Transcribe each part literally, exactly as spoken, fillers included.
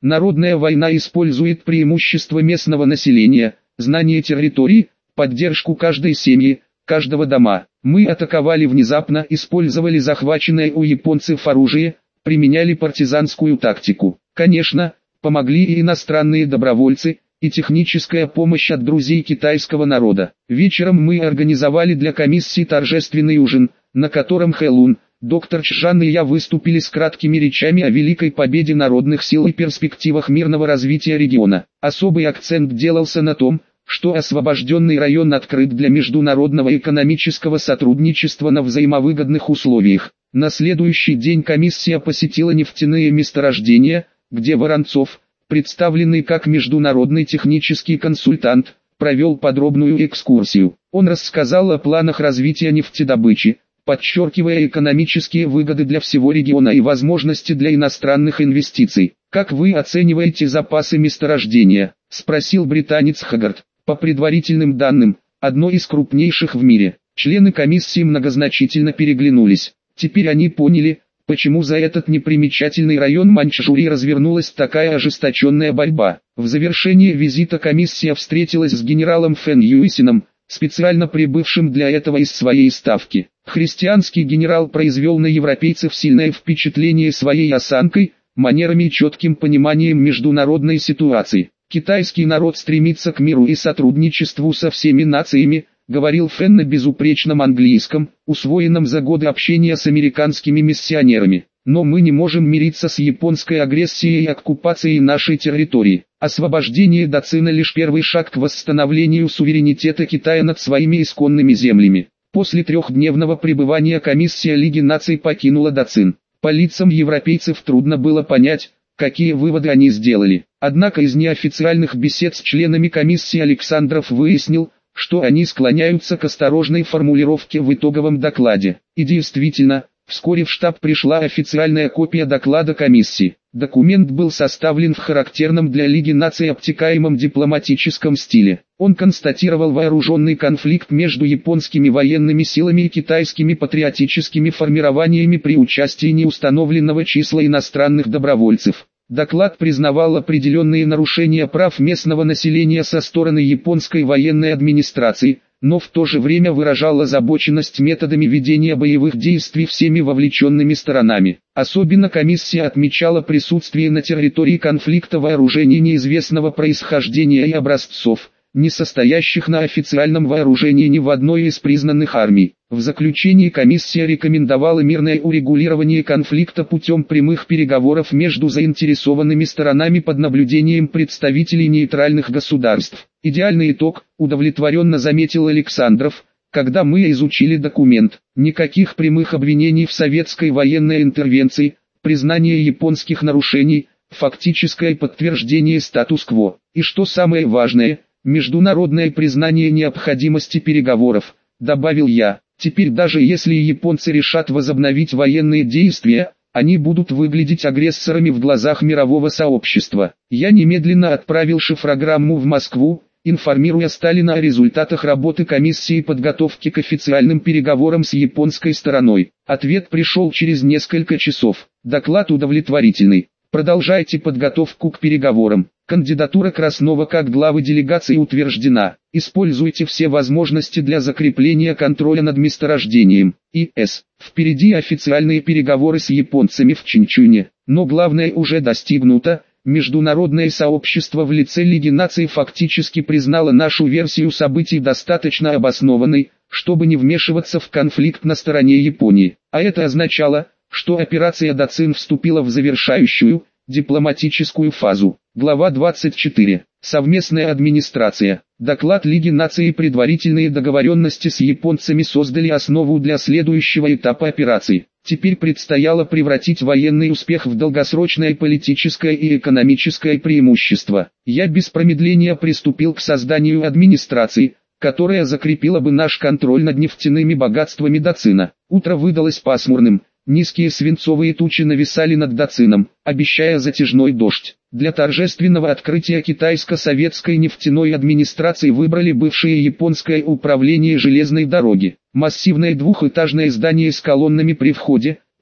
Народная война использует преимущество местного населения, знание территории, поддержку каждой семьи, каждого дома. Мы атаковали внезапно, использовали захваченное у японцев оружие, применяли партизанскую тактику. Конечно, помогли и иностранные добровольцы, и техническая помощь от друзей китайского народа. Вечером мы организовали для комиссии торжественный ужин, на котором Хэлун, доктор Чжан и я выступили с краткими речами о великой победе народных сил и перспективах мирного развития региона. Особый акцент делался на том, что освобожденный район открыт для международного экономического сотрудничества на взаимовыгодных условиях. На следующий день комиссия посетила нефтяные месторождения, где Воронцов, представленный как международный технический консультант, провел подробную экскурсию. Он рассказал о планах развития нефтедобычи, подчеркивая экономические выгоды для всего региона и возможности для иностранных инвестиций. «Как вы оцениваете запасы месторождения?» – спросил британец Хагард. «По предварительным данным, одно из крупнейших в мире». Члены комиссии многозначительно переглянулись. Теперь они поняли, почему за этот непримечательный район Маньчжурии развернулась такая ожесточенная борьба. В завершении визита комиссия встретилась с генералом Фэн Юйсином, специально прибывшим для этого из своей ставки. Христианский генерал произвел на европейцев сильное впечатление своей осанкой, манерами и четким пониманием международной ситуации. «Китайский народ стремится к миру и сотрудничеству со всеми нациями», говорил Фэн на безупречном английском, усвоенном за годы общения с американскими миссионерами. «Но мы не можем мириться с японской агрессией и оккупацией нашей территории. Освобождение Дацина лишь первый шаг к восстановлению суверенитета Китая над своими исконными землями». После трехдневного пребывания комиссия Лиги наций покинула Дацин. По лицам европейцев трудно было понять, какие выводы они сделали. Однако из неофициальных бесед с членами комиссии Александров выяснил, что они склоняются к осторожной формулировке в итоговом докладе. И действительно, вскоре в штаб пришла официальная копия доклада комиссии. Документ был составлен в характерном для Лиги наций обтекаемом дипломатическом стиле. Он констатировал вооруженный конфликт между японскими военными силами и китайскими патриотическими формированиями при участии неустановленного числа иностранных добровольцев. Доклад признавал определенные нарушения прав местного населения со стороны японской военной администрации, но в то же время выражал озабоченность методами ведения боевых действий всеми вовлеченными сторонами. Особенно комиссия отмечала присутствие на территории конфликта вооружений неизвестного происхождения и образцов, не состоящих на официальном вооружении ни в одной из признанных армий. В заключении комиссия рекомендовала мирное урегулирование конфликта путем прямых переговоров между заинтересованными сторонами под наблюдением представителей нейтральных государств. Идеальный итог, удовлетворенно заметил Александров, когда мы изучили документ. Никаких прямых обвинений в советской военной интервенции, признание японских нарушений, фактическое подтверждение статус-кво. И что самое важное, международное признание необходимости переговоров, добавил я. Теперь даже если японцы решат возобновить военные действия, они будут выглядеть агрессорами в глазах мирового сообщества. Я немедленно отправил шифрограмму в Москву, информируя Сталина о результатах работы комиссии подготовки к официальным переговорам с японской стороной. Ответ пришел через несколько часов. Доклад удовлетворительный. Продолжайте подготовку к переговорам. Кандидатура Краснова как главы делегации утверждена. Используйте все возможности для закрепления контроля над месторождением. И С. Впереди официальные переговоры с японцами в Чинчуне. Но главное уже достигнуто. Международное сообщество в лице Лиги наций фактически признало нашу версию событий достаточно обоснованной, чтобы не вмешиваться в конфликт на стороне Японии. А это означало, что операция Дацин вступила в завершающую, дипломатическую фазу. Глава двадцать четыре. Совместная администрация. Доклад Лиги наций и предварительные договоренности с японцами создали основу для следующего этапа операции. Теперь предстояло превратить военный успех в долгосрочное политическое и экономическое преимущество. Я без промедления приступил к созданию администрации, которая закрепила бы наш контроль над нефтяными богатствами Дацина. Утро выдалось пасмурным. Низкие свинцовые тучи нависали над Дацином, обещая затяжной дождь. Для торжественного открытия китайско-советской нефтяной администрации выбрали бывшее японское управление железной дороги. Массивное двухэтажное здание с колоннами при входе,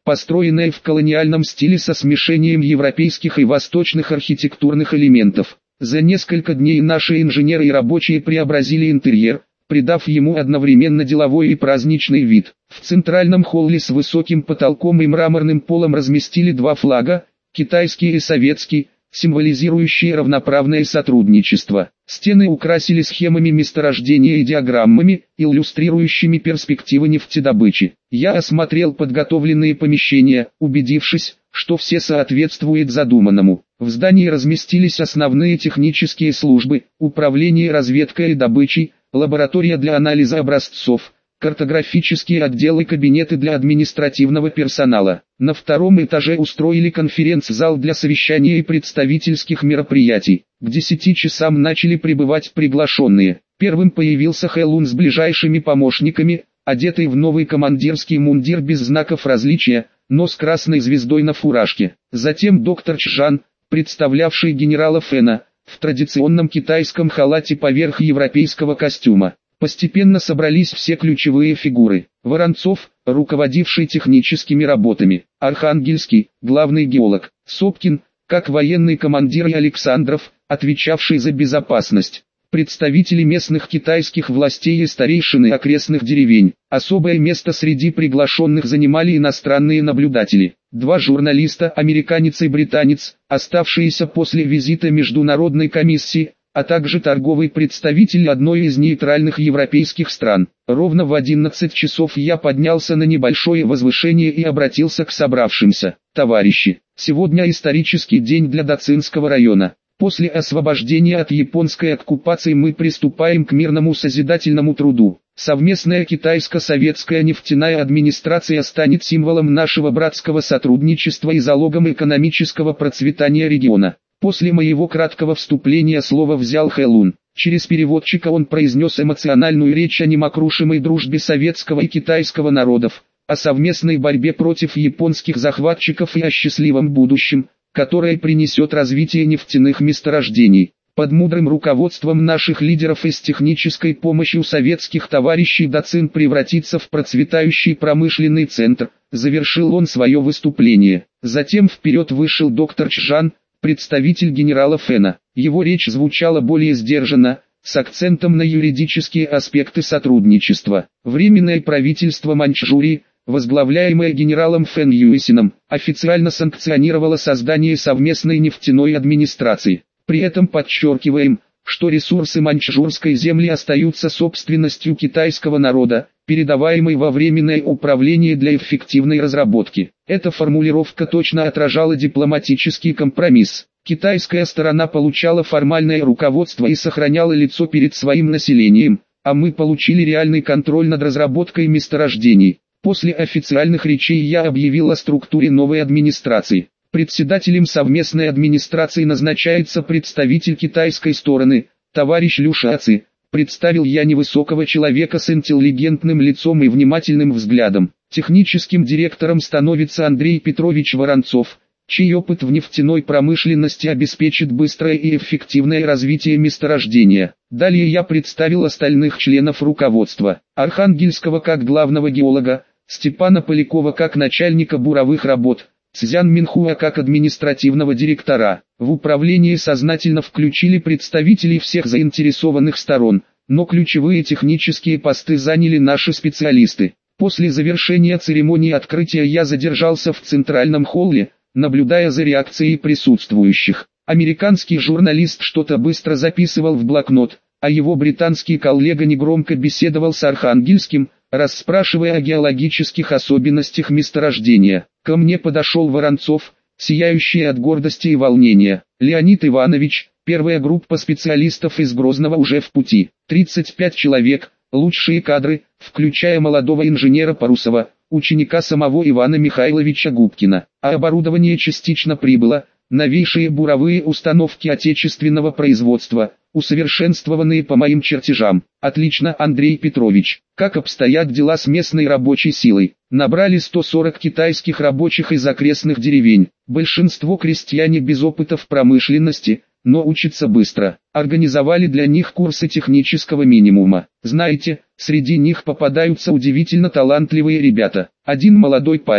построенное в колониальном стиле со смешением европейских и восточных архитектурных элементов. За несколько дней наши инженеры и рабочие преобразили интерьер, придав ему одновременно деловой и праздничный вид. В центральном холле с высоким потолком и мраморным полом разместили два флага, китайский и советский, символизирующие равноправное сотрудничество. Стены украсили схемами месторождения и диаграммами, иллюстрирующими перспективы нефтедобычи. Я осмотрел подготовленные помещения, убедившись, что все соответствуют задуманному. В здании разместились основные технические службы, управление разведкой и добычей, лаборатория для анализа образцов, картографические отделы, кабинеты для административного персонала. На втором этаже устроили конференц-зал для совещаний и представительских мероприятий. К десяти часам начали прибывать приглашенные. Первым появился Хэлун с ближайшими помощниками, одетый в новый командирский мундир без знаков различия, но с красной звездой на фуражке. Затем доктор Чжан, представлявший генерала Фэна, в традиционном китайском халате поверх европейского костюма. Постепенно собрались все ключевые фигуры. Воронцов, руководивший техническими работами, Архангельский, главный геолог, Сопкин, как военный командир, и Александров, отвечавший за безопасность. Представители местных китайских властей и старейшины окрестных деревень. Особое место среди приглашенных занимали иностранные наблюдатели. Два журналиста, американец и британец, оставшиеся после визита международной комиссии, а также торговый представитель одной из нейтральных европейских стран. Ровно в одиннадцать часов я поднялся на небольшое возвышение и обратился к собравшимся. Товарищи, сегодня исторический день для Дацинского района. После освобождения от японской оккупации мы приступаем к мирному созидательному труду. Совместная китайско-советская нефтяная администрация станет символом нашего братского сотрудничества и залогом экономического процветания региона. После моего краткого вступления слово взял Хэлун. Через переводчика он произнес эмоциональную речь о немокрушимой дружбе советского и китайского народов, о совместной борьбе против японских захватчиков и о счастливом будущем, которое принесет развитие нефтяных месторождений. Под мудрым руководством наших лидеров и с технической помощью советских товарищей Дацин превратится в процветающий промышленный центр, завершил он свое выступление. Затем вперед вышел доктор Чжан, представитель генерала Фэна. Его речь звучала более сдержанно, с акцентом на юридические аспекты сотрудничества. Временное правительство Маньчжурии, возглавляемое генералом Фэн Юэсином, официально санкционировало создание совместной нефтяной администрации. При этом подчеркиваем, что ресурсы маньчжурской земли остаются собственностью китайского народа, передаваемой во временное управление для эффективной разработки. Эта формулировка точно отражала дипломатический компромисс. Китайская сторона получала формальное руководство и сохраняла лицо перед своим населением, а мы получили реальный контроль над разработкой месторождений. После официальных речей я объявил о структуре новой администрации. Председателем совместной администрации назначается представитель китайской стороны, товарищ Лю Шаци. Представил я невысокого человека с интеллигентным лицом и внимательным взглядом. Техническим директором становится Андрей Петрович Воронцов, чей опыт в нефтяной промышленности обеспечит быстрое и эффективное развитие месторождения. Далее я представил остальных членов руководства. Архангельского как главного геолога, Степана Полякова как начальника буровых работ, Цзян Минхуа как административного директора. В управлении сознательно включили представителей всех заинтересованных сторон, но ключевые технические посты заняли наши специалисты. После завершения церемонии открытия я задержался в центральном холле, наблюдая за реакцией присутствующих. Американский журналист что-то быстро записывал в блокнот, а его британский коллега негромко беседовал с Архангельским, расспрашивая о геологических особенностях месторождения. Ко мне подошел Воронцов, сияющий от гордости и волнения. Леонид Иванович, первая группа специалистов из Грозного уже в пути. тридцать пять человек, лучшие кадры, включая молодого инженера Парусова, ученика самого Ивана Михайловича Губкина. А оборудование частично прибыло, новейшие буровые установки отечественного производства, усовершенствованные по моим чертежам. Отлично, Андрей Петрович. Как обстоят дела с местной рабочей силой? Набрали сто сорок китайских рабочих из окрестных деревень. Большинство крестьяне без опыта в промышленности, но учатся быстро. Организовали для них курсы технического минимума. Знаете, среди них попадаются удивительно талантливые ребята. Один молодой парень,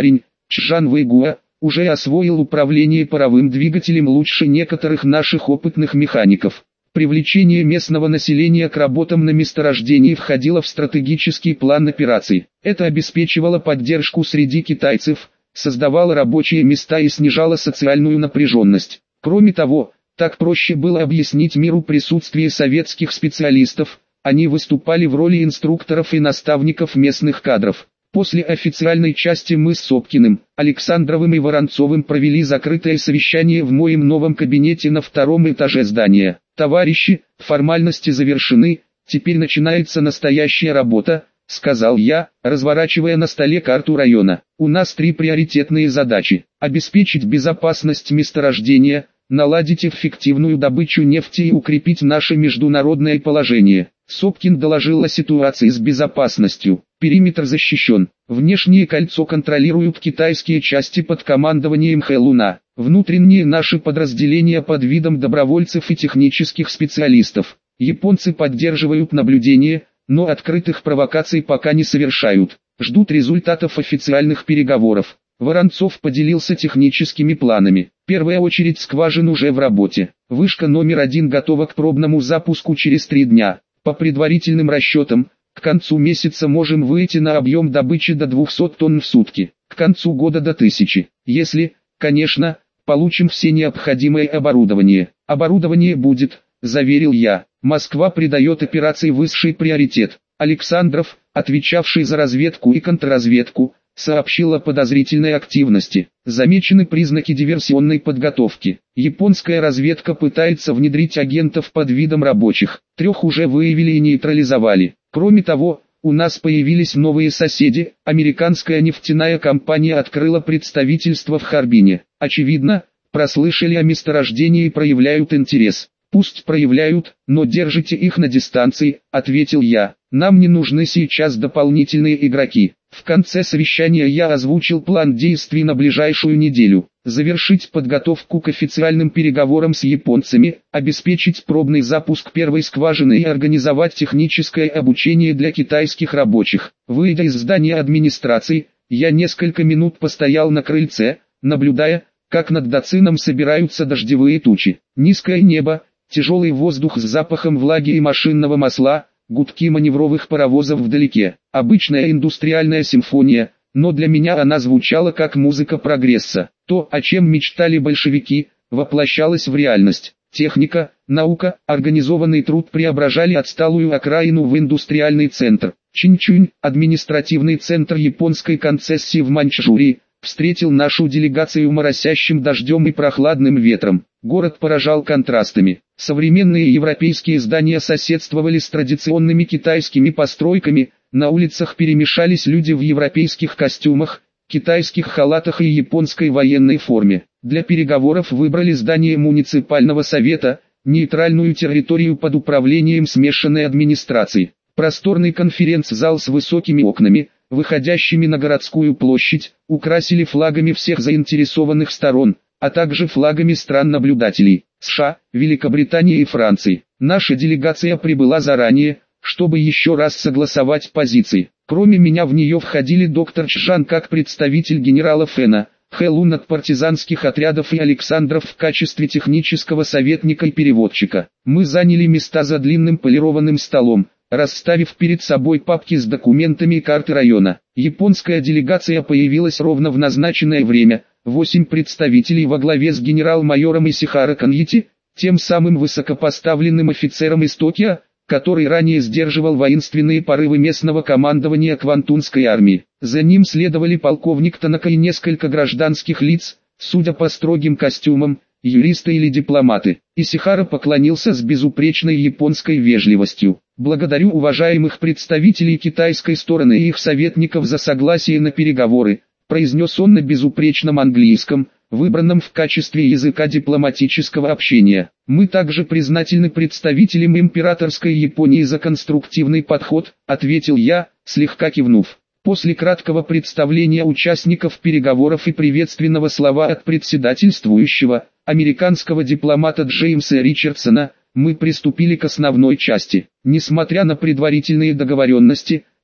Чжан Вэйгуа уже освоил управление паровым двигателем лучше некоторых наших опытных механиков. Привлечение местного населения к работам на месторождении входило в стратегический план операций. Это обеспечивало поддержку среди китайцев, создавало рабочие места и снижало социальную напряженность. Кроме того, так проще было объяснить миру присутствие советских специалистов, они выступали в роли инструкторов и наставников местных кадров. После официальной части мы с Сопкиным, Александровым и Воронцовым провели закрытое совещание в моем новом кабинете на втором этаже здания. «Товарищи, формальности завершены, теперь начинается настоящая работа», — сказал я, разворачивая на столе карту района. «У нас три приоритетные задачи: обеспечить безопасность месторождения, наладить эффективную добычу нефти и укрепить наше международное положение». Сопкин доложил о ситуации с безопасностью. Периметр защищен. Внешнее кольцо контролируют китайские части под командованием Хэ Луна. Внутренние наши подразделения под видом добровольцев и технических специалистов. Японцы поддерживают наблюдение, но открытых провокаций пока не совершают. Ждут результатов официальных переговоров. Воронцов поделился техническими планами. Первая очередь скважин уже в работе. Вышка номер один готова к пробному запуску через три дня. По предварительным расчетам, к концу месяца можем выйти на объем добычи до двухсот тонн в сутки, к концу года до тысячи. Если, конечно, получим все необходимое оборудование. Оборудование будет, заверил я. Москва придает операции высший приоритет. Александров, отвечавший за разведку и контрразведку, сообщил о подозрительной активности. Замечены признаки диверсионной подготовки. Японская разведка пытается внедрить агентов под видом рабочих. Трех уже выявили и нейтрализовали. Кроме того, у нас появились новые соседи. Американская нефтяная компания открыла представительство в Харбине. Очевидно, прослышали о месторождении и проявляют интерес. «Пусть проявляют, но держите их на дистанции», — ответил я. «Нам не нужны сейчас дополнительные игроки». В конце совещания я озвучил план действий на ближайшую неделю. Завершить подготовку к официальным переговорам с японцами, обеспечить пробный запуск первой скважины и организовать техническое обучение для китайских рабочих. Выйдя из здания администрации, я несколько минут постоял на крыльце, наблюдая, как над Дацином собираются дождевые тучи. Низкое небо, тяжелый воздух с запахом влаги и машинного масла, гудки маневровых паровозов вдалеке. Обычная индустриальная симфония, но для меня она звучала как музыка прогресса. То, о чем мечтали большевики, воплощалось в реальность. Техника, наука, организованный труд преображали отсталую окраину в индустриальный центр. Чинчунь, административный центр японской концессии в Маньчжурии, встретил нашу делегацию моросящим дождем и прохладным ветром. Город поражал контрастами. Современные европейские здания соседствовали с традиционными китайскими постройками, на улицах перемешались люди в европейских костюмах, китайских халатах и японской военной форме. Для переговоров выбрали здание муниципального совета, нейтральную территорию под управлением смешанной администрации. Просторный конференц-зал с высокими окнами, выходящими на городскую площадь, украсили флагами всех заинтересованных сторон, а также флагами стран-наблюдателей, США, Великобритании и Франции. Наша делегация прибыла заранее, чтобы еще раз согласовать позиции. Кроме меня в нее входили доктор Чжан как представитель генерала Фэна, Хэ Лун от партизанских отрядов и Александров в качестве технического советника и переводчика. Мы заняли места за длинным полированным столом, расставив перед собой папки с документами и карты района. Японская делегация появилась ровно в назначенное время. Восемь представителей во главе с генерал-майором Исихаро Каньити, тем самым высокопоставленным офицером из Токио, который ранее сдерживал воинственные порывы местного командования Квантунской армии. За ним следовали полковник Танака и несколько гражданских лиц, судя по строгим костюмам, юристы или дипломаты. Исихаро поклонился с безупречной японской вежливостью. «Благодарю уважаемых представителей китайской стороны и их советников за согласие на переговоры», произнес он на безупречном английском, выбранном в качестве языка дипломатического общения. «Мы также признательны представителям императорской Японии за конструктивный подход», ответил я, слегка кивнув. После краткого представления участников переговоров и приветственного слова от председательствующего, американского дипломата Джеймса Ричардсона, мы приступили к основной части. Несмотря на предварительные договоренности,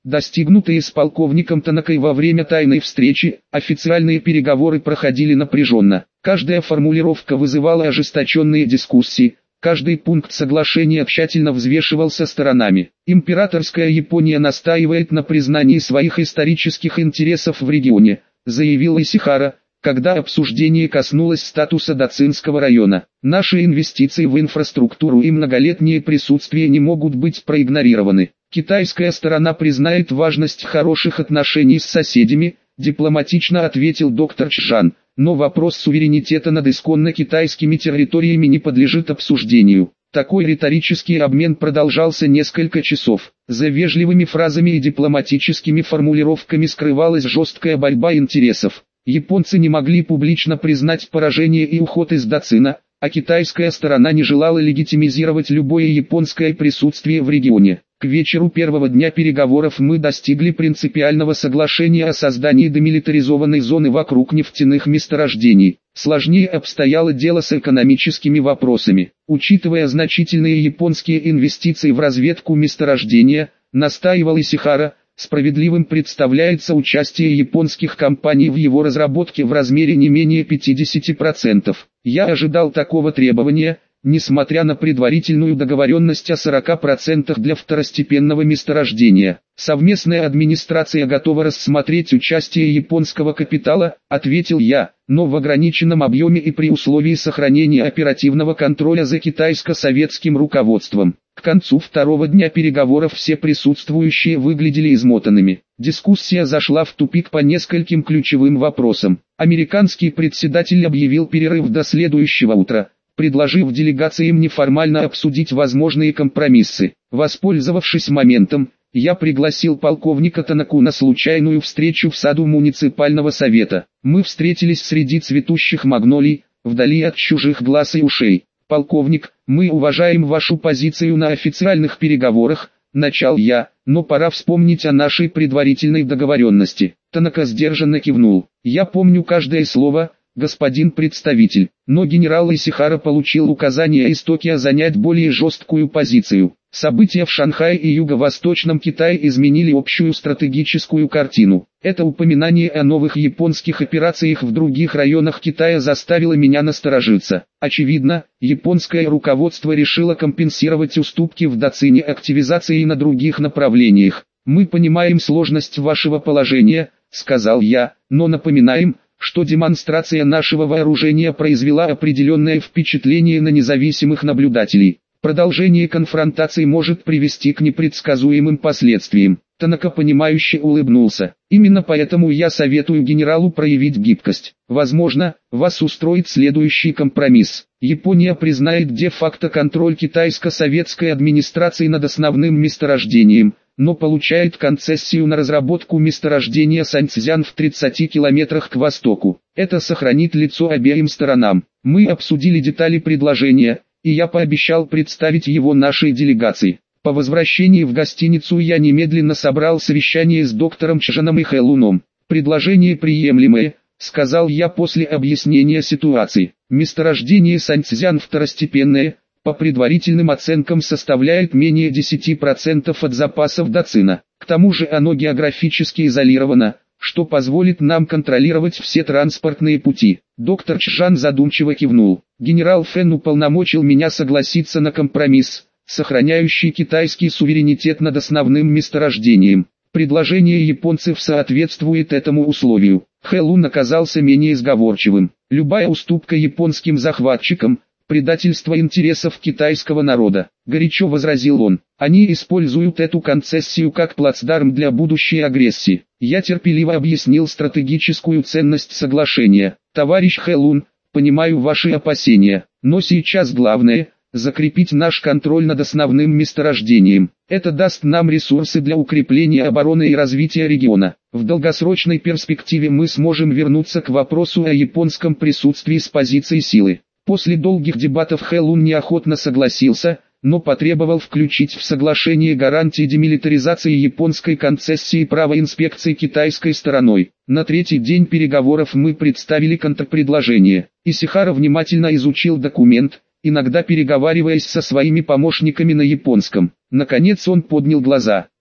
достигнутые с полковником Танакой во время тайной встречи. Официальные переговоры проходили напряженно. Каждая формулировка вызывала ожесточенные дискуссии. Каждый пункт соглашения тщательно взвешивался сторонами. Императорская Япония настаивает на признании своих исторических интересов в регионе, заявил Исихара, когда обсуждение коснулось статуса Дацинского района. Наши инвестиции в инфраструктуру и многолетнее присутствие не могут быть проигнорированы. Китайская сторона признает важность хороших отношений с соседями, дипломатично ответил доктор Чжан. Но вопрос суверенитета над исконно китайскими территориями не подлежит обсуждению. Такой риторический обмен продолжался несколько часов. За вежливыми фразами и дипломатическими формулировками скрывалась жесткая борьба интересов. Японцы не могли публично признать поражение и уход из Дацина, а китайская сторона не желала легитимизировать любое японское присутствие в регионе. К вечеру первого дня переговоров мы достигли принципиального соглашения о создании демилитаризованной зоны вокруг нефтяных месторождений. Сложнее обстояло дело с экономическими вопросами. Учитывая значительные японские инвестиции в разведку месторождения, настаивал Исихара, справедливым представляется участие японских компаний в его разработке в размере не менее пятидесяти процентов. Я ожидал такого требования, несмотря на предварительную договоренность о сорока процентах для второстепенного месторождения. Совместная администрация готова рассмотреть участие японского капитала, ответил я, но в ограниченном объеме и при условии сохранения оперативного контроля за китайско-советским руководством. К концу второго дня переговоров все присутствующие выглядели измотанными. Дискуссия зашла в тупик по нескольким ключевым вопросам. Американский председатель объявил перерыв до следующего утра, предложив делегациям неформально обсудить возможные компромиссы. Воспользовавшись моментом, я пригласил полковника Танаку на случайную встречу в саду муниципального совета. Мы встретились среди цветущих магнолий, вдали от чужих глаз и ушей. «Полковник, мы уважаем вашу позицию на официальных переговорах», — начал я, «но пора вспомнить о нашей предварительной договоренности». Танака сдержанно кивнул. «Я помню каждое слово, господин представитель, но генерал Исихара получил указание из Токио занять более жесткую позицию. События в Шанхае и Юго-Восточном Китае изменили общую стратегическую картину. Это упоминание о новых японских операциях в других районах Китая заставило меня насторожиться. Очевидно, японское руководство решило компенсировать уступки в Дацине активизацией на других направлениях. «Мы понимаем сложность вашего положения», — сказал я, «но напоминаем, что демонстрация нашего вооружения произвела определенное впечатление на независимых наблюдателей. Продолжение конфронтации может привести к непредсказуемым последствиям». Танака понимающе улыбнулся. «Именно поэтому я советую генералу проявить гибкость. Возможно, вас устроит следующий компромисс. Япония признает де-факто контроль китайско-советской администрации над основным месторождением, но получает концессию на разработку месторождения Саньцзян в тридцати километрах к востоку. Это сохранит лицо обеим сторонам. Мы обсудили детали предложения, и я пообещал представить его нашей делегации. По возвращении в гостиницу я немедленно собрал совещание с доктором Чжаном и Хэлуном. «Предложение приемлемое», — сказал я после объяснения ситуации. «Месторождение Саньцзян второстепенное, по предварительным оценкам составляет менее десяти процентов от запасов Дацина. К тому же оно географически изолировано, что позволит нам контролировать все транспортные пути». Доктор Чжан задумчиво кивнул. «Генерал Фэн уполномочил меня согласиться на компромисс, сохраняющий китайский суверенитет над основным месторождением. Предложение японцев соответствует этому условию». Хэлун оказался менее сговорчивым. «Любая уступка японским захватчикам – предательство интересов китайского народа», — горячо возразил он. «Они используют эту концессию как плацдарм для будущей агрессии». Я терпеливо объяснил стратегическую ценность соглашения. «Товарищ Хэлун, понимаю ваши опасения, но сейчас главное – закрепить наш контроль над основным месторождением. Это даст нам ресурсы для укрепления обороны и развития региона. В долгосрочной перспективе мы сможем вернуться к вопросу о японском присутствии с позиции силы». После долгих дебатов Хэлун неохотно согласился, но потребовал включить в соглашение гарантии демилитаризации японской концессии и права инспекции китайской стороной. На третий день переговоров мы представили контрпредложение. Исихара внимательно изучил документ, иногда переговариваясь со своими помощниками на японском. Наконец он поднял глаза.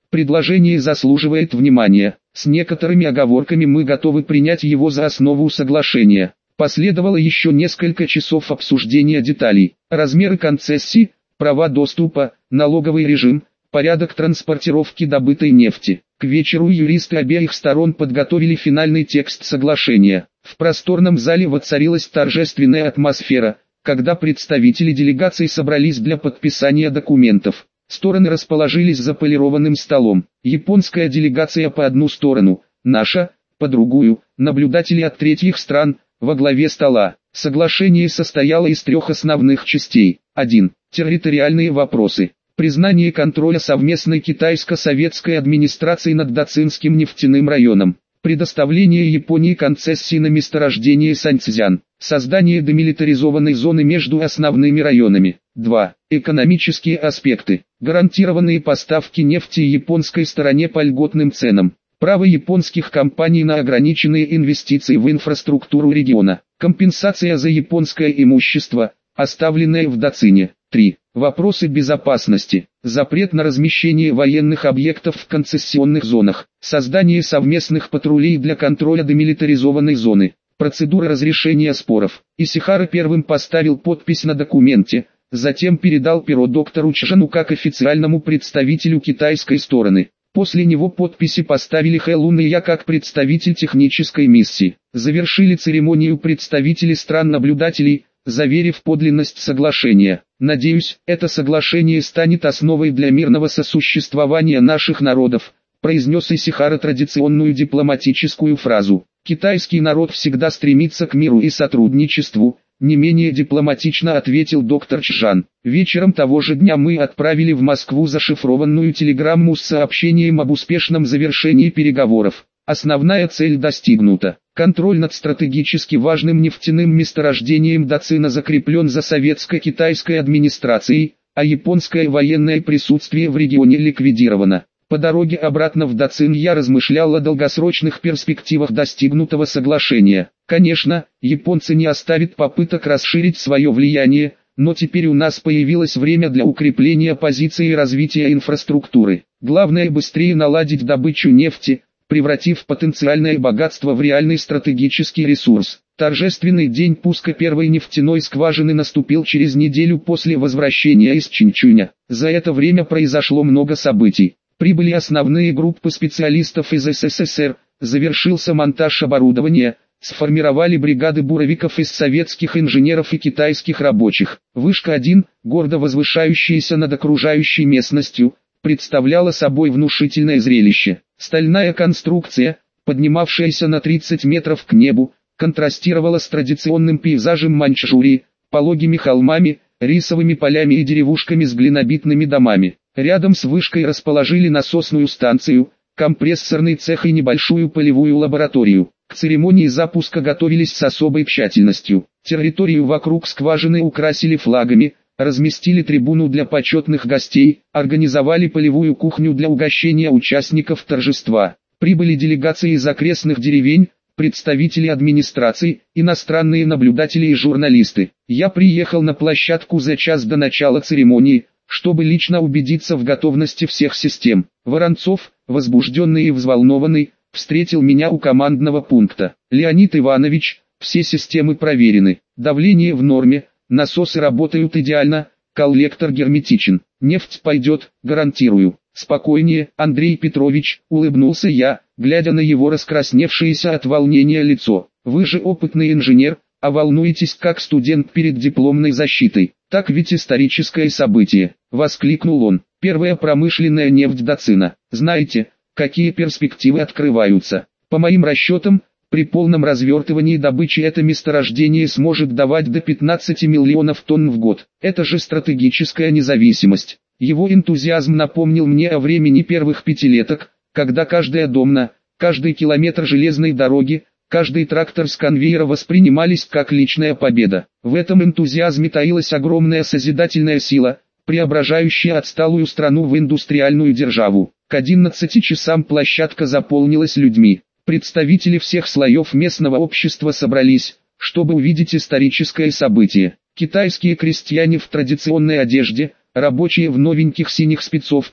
Предложение заслуживает внимания. С некоторыми оговорками мы готовы принять его за основу соглашения. Последовало еще несколько часов обсуждения деталей. Размеры концессий, права доступа, налоговый режим, порядок транспортировки добытой нефти. К вечеру юристы обеих сторон подготовили финальный текст соглашения. В просторном зале воцарилась торжественная атмосфера, когда представители делегаций собрались для подписания документов. Стороны расположились за полированным столом. Японская делегация по одну сторону, наша – по другую, наблюдатели от третьих стран – во главе стола. Соглашение состояло из трех основных частей. один. Территориальные вопросы. Признание контроля совместной китайско-советской администрации над Дацинским нефтяным районом. Предоставление Японии концессии на месторождение Саньцзян. Создание демилитаризованной зоны между основными районами. два. Экономические аспекты. Гарантированные поставки нефти японской стороне по льготным ценам. Право японских компаний на ограниченные инвестиции в инфраструктуру региона. Компенсация за японское имущество, оставленное в Дацине. три. Вопросы безопасности. Запрет на размещение военных объектов в концессионных зонах. Создание совместных патрулей для контроля демилитаризованной зоны. Процедура разрешения споров. Исихара первым поставил подпись на документе, затем передал перо доктору Чжану как официальному представителю китайской стороны. После него подписи поставили Хэ Лун и я как представитель технической миссии. Завершили церемонию представители стран-наблюдателей, заверив подлинность соглашения. Надеюсь, это соглашение станет основой для мирного сосуществования наших народов, произнес Исихара традиционную дипломатическую фразу. Китайский народ всегда стремится к миру и сотрудничеству, не менее дипломатично ответил доктор Чжан. Вечером того же дня мы отправили в Москву зашифрованную телеграмму с сообщением об успешном завершении переговоров. Основная цель достигнута. Контроль над стратегически важным нефтяным месторождением Дацина закреплен за советско-китайской администрацией, а японское военное присутствие в регионе ликвидировано. По дороге обратно в Дацин я размышлял о долгосрочных перспективах достигнутого соглашения. Конечно, японцы не оставят попыток расширить свое влияние, но теперь у нас появилось время для укрепления позиций и развития инфраструктуры. Главное быстрее наладить добычу нефти, превратив потенциальное богатство в реальный стратегический ресурс. Торжественный день пуска первой нефтяной скважины наступил через неделю после возвращения из Чинчуня. За это время произошло много событий. Прибыли основные группы специалистов из СССР, завершился монтаж оборудования, сформировали бригады буровиков из советских инженеров и китайских рабочих. Вышка один, гордо возвышающаяся над окружающей местностью, представляла собой внушительное зрелище. Стальная конструкция, поднимавшаяся на тридцать метров к небу, контрастировала с традиционным пейзажем Маньчжурии, пологими холмами, рисовыми полями и деревушками с глинобитными домами. Рядом с вышкой расположили насосную станцию, компрессорный цех и небольшую полевую лабораторию. К церемонии запуска готовились с особой тщательностью. Территорию вокруг скважины украсили флагами, разместили трибуну для почетных гостей, организовали полевую кухню для угощения участников торжества. Прибыли делегации из окрестных деревень, представители администрации, иностранные наблюдатели и журналисты. Я приехал на площадку за час до начала церемонии, чтобы лично убедиться в готовности всех систем. Воронцов, возбужденный и взволнованный, встретил меня у командного пункта. Леонид Иванович, все системы проверены, давление в норме, насосы работают идеально, коллектор герметичен, нефть пойдет, гарантирую. Спокойнее, Андрей Петрович, улыбнулся я, глядя на его раскрасневшееся от волнения лицо. Вы же опытный инженер, а волнуетесь как студент перед дипломной защитой. Так ведь историческое событие, воскликнул он. Первая промышленная нефть Дацина. Знаете, какие перспективы открываются? По моим расчетам, при полном развертывании добычи это месторождение сможет давать до пятнадцати миллионов тонн в год. Это же стратегическая независимость. Его энтузиазм напомнил мне о времени первых пятилеток, когда каждая домна, каждый километр железной дороги, каждый трактор с конвейера воспринимались как личная победа. В этом энтузиазме таилась огромная созидательная сила, преображающая отсталую страну в индустриальную державу. К одиннадцати часам площадка заполнилась людьми. Представители всех слоев местного общества собрались, чтобы увидеть историческое событие. Китайские крестьяне в традиционной одежде, рабочие в новеньких синих спецовках,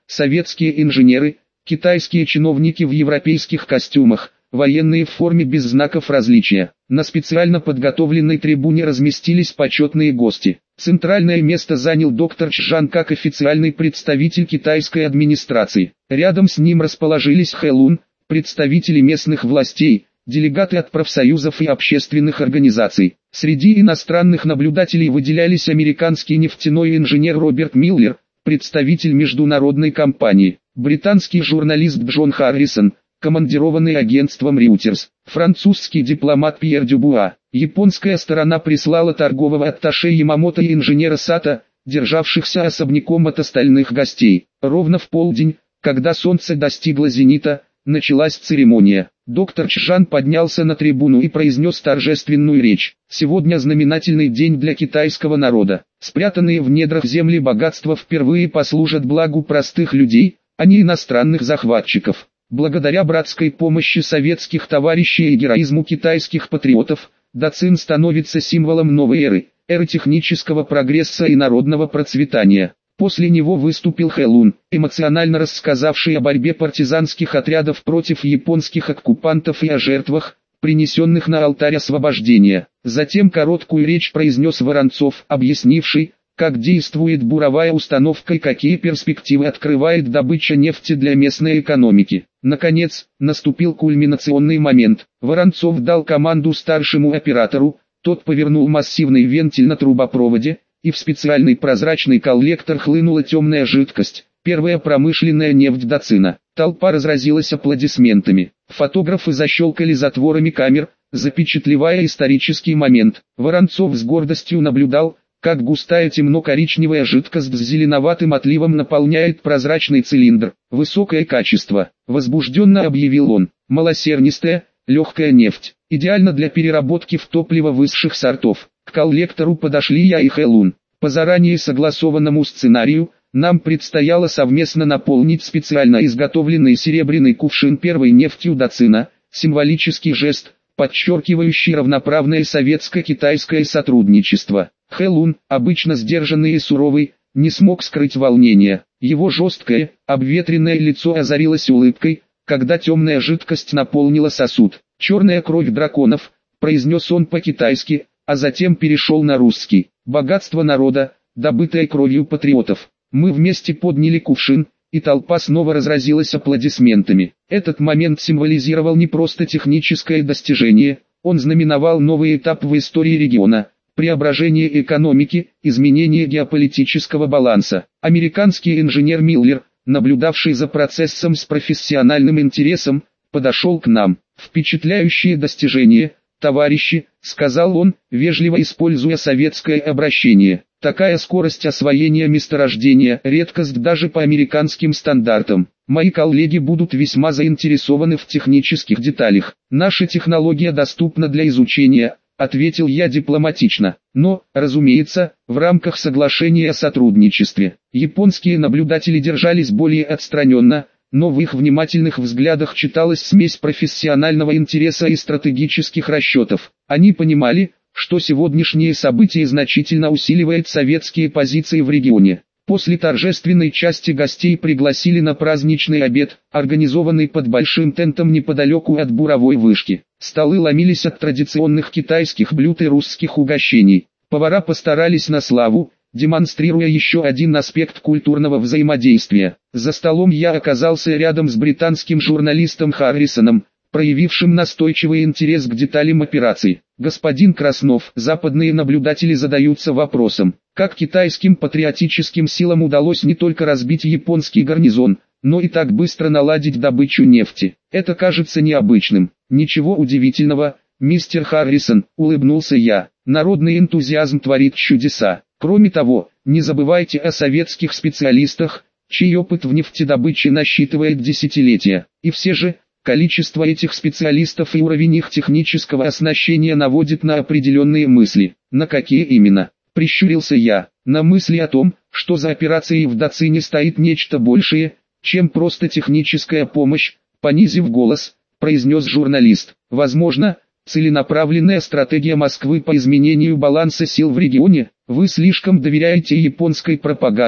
советские инженеры, китайские чиновники в европейских костюмах, военные в форме без знаков различия. На специально подготовленной трибуне разместились почетные гости. Центральное место занял доктор Чжан как официальный представитель китайской администрации. Рядом с ним расположились Хэлун, представители местных властей, делегаты от профсоюзов и общественных организаций. Среди иностранных наблюдателей выделялись американский нефтяной инженер Роберт Миллер, представитель международной компании, британский журналист Джон Харрисон, командированный агентством Reuters, французский дипломат Пьер Дюбуа. Японская сторона прислала торгового атташе Ямамото и инженера Сато, державшихся особняком от остальных гостей. Ровно в полдень, когда солнце достигло зенита, началась церемония. Доктор Чжан поднялся на трибуну и произнес торжественную речь. Сегодня знаменательный день для китайского народа. Спрятанные в недрах земли богатства впервые послужат благу простых людей, а не иностранных захватчиков. Благодаря братской помощи советских товарищей и героизму китайских патриотов, Дацин становится символом новой эры, эры технического прогресса и народного процветания. После него выступил Хэлун, эмоционально рассказавший о борьбе партизанских отрядов против японских оккупантов и о жертвах, принесенных на алтарь освобождения. Затем короткую речь произнес Воронцов, объяснивший, как действует буровая установка и какие перспективы открывает добыча нефти для местной экономики. Наконец, наступил кульминационный момент. Воронцов дал команду старшему оператору, тот повернул массивный вентиль на трубопроводе, и в специальный прозрачный коллектор хлынула темная жидкость, первая промышленная нефть Дацина. Толпа разразилась аплодисментами. Фотографы защелкали затворами камер, запечатлевая исторический момент. Воронцов с гордостью наблюдал, как густая темно-коричневая жидкость с зеленоватым отливом наполняет прозрачный цилиндр. Высокое качество, возбужденно объявил он, малосернистая, легкая нефть, идеально для переработки в топливо высших сортов. К коллектору подошли я и Хэлун. По заранее согласованному сценарию, нам предстояло совместно наполнить специально изготовленный серебряный кувшин первой нефтью Дацина, символический жест, подчеркивающий равноправное советско-китайское сотрудничество. Хэлун, обычно сдержанный и суровый, не смог скрыть волнения. Его жесткое, обветренное лицо озарилось улыбкой, когда темная жидкость наполнила сосуд. «Черная кровь драконов», — произнес он по-китайски, а затем перешел на русский. «Богатство народа, добытое кровью патриотов». Мы вместе подняли кувшин, и толпа снова разразилась аплодисментами. Этот момент символизировал не просто техническое достижение, он знаменовал новый этап в истории региона. Преображение экономики, изменение геополитического баланса. Американский инженер Миллер, наблюдавший за процессом с профессиональным интересом, подошел к нам. «Впечатляющие достижения, товарищи», — сказал он, вежливо используя советское обращение. «Такая скорость освоения месторождения — редкость даже по американским стандартам. Мои коллеги будут весьма заинтересованы в технических деталях. Наша технология доступна для изучения», — ответил я дипломатично, но, разумеется, в рамках соглашения о сотрудничестве. Японские наблюдатели держались более отстраненно, но в их внимательных взглядах читалась смесь профессионального интереса и стратегических расчетов. Они понимали, что сегодняшнее событие значительно усиливает советские позиции в регионе. После торжественной части гостей пригласили на праздничный обед, организованный под большим тентом неподалеку от буровой вышки. Столы ломились от традиционных китайских блюд и русских угощений. Повара постарались на славу, демонстрируя еще один аспект культурного взаимодействия. За столом я оказался рядом с британским журналистом Харрисоном, проявившим настойчивый интерес к деталям операции. «Господин Краснов», западные наблюдатели задаются вопросом, как китайским патриотическим силам удалось не только разбить японский гарнизон, но и так быстро наладить добычу нефти. Это кажется необычным. Ничего удивительного, мистер Харрисон, улыбнулся я. Народный энтузиазм творит чудеса. Кроме того, не забывайте о советских специалистах, чей опыт в нефтедобыче насчитывает десятилетия. И все же, количество этих специалистов и уровень их технического оснащения наводит на определенные мысли. На какие именно? Прищурился я. На мысли о том, что за операцией в Дацине стоит нечто большее, чем просто техническая помощь, понизив голос, произнес журналист. Возможно, целенаправленная стратегия Москвы по изменению баланса сил в регионе. Вы слишком доверяете японской пропаганде,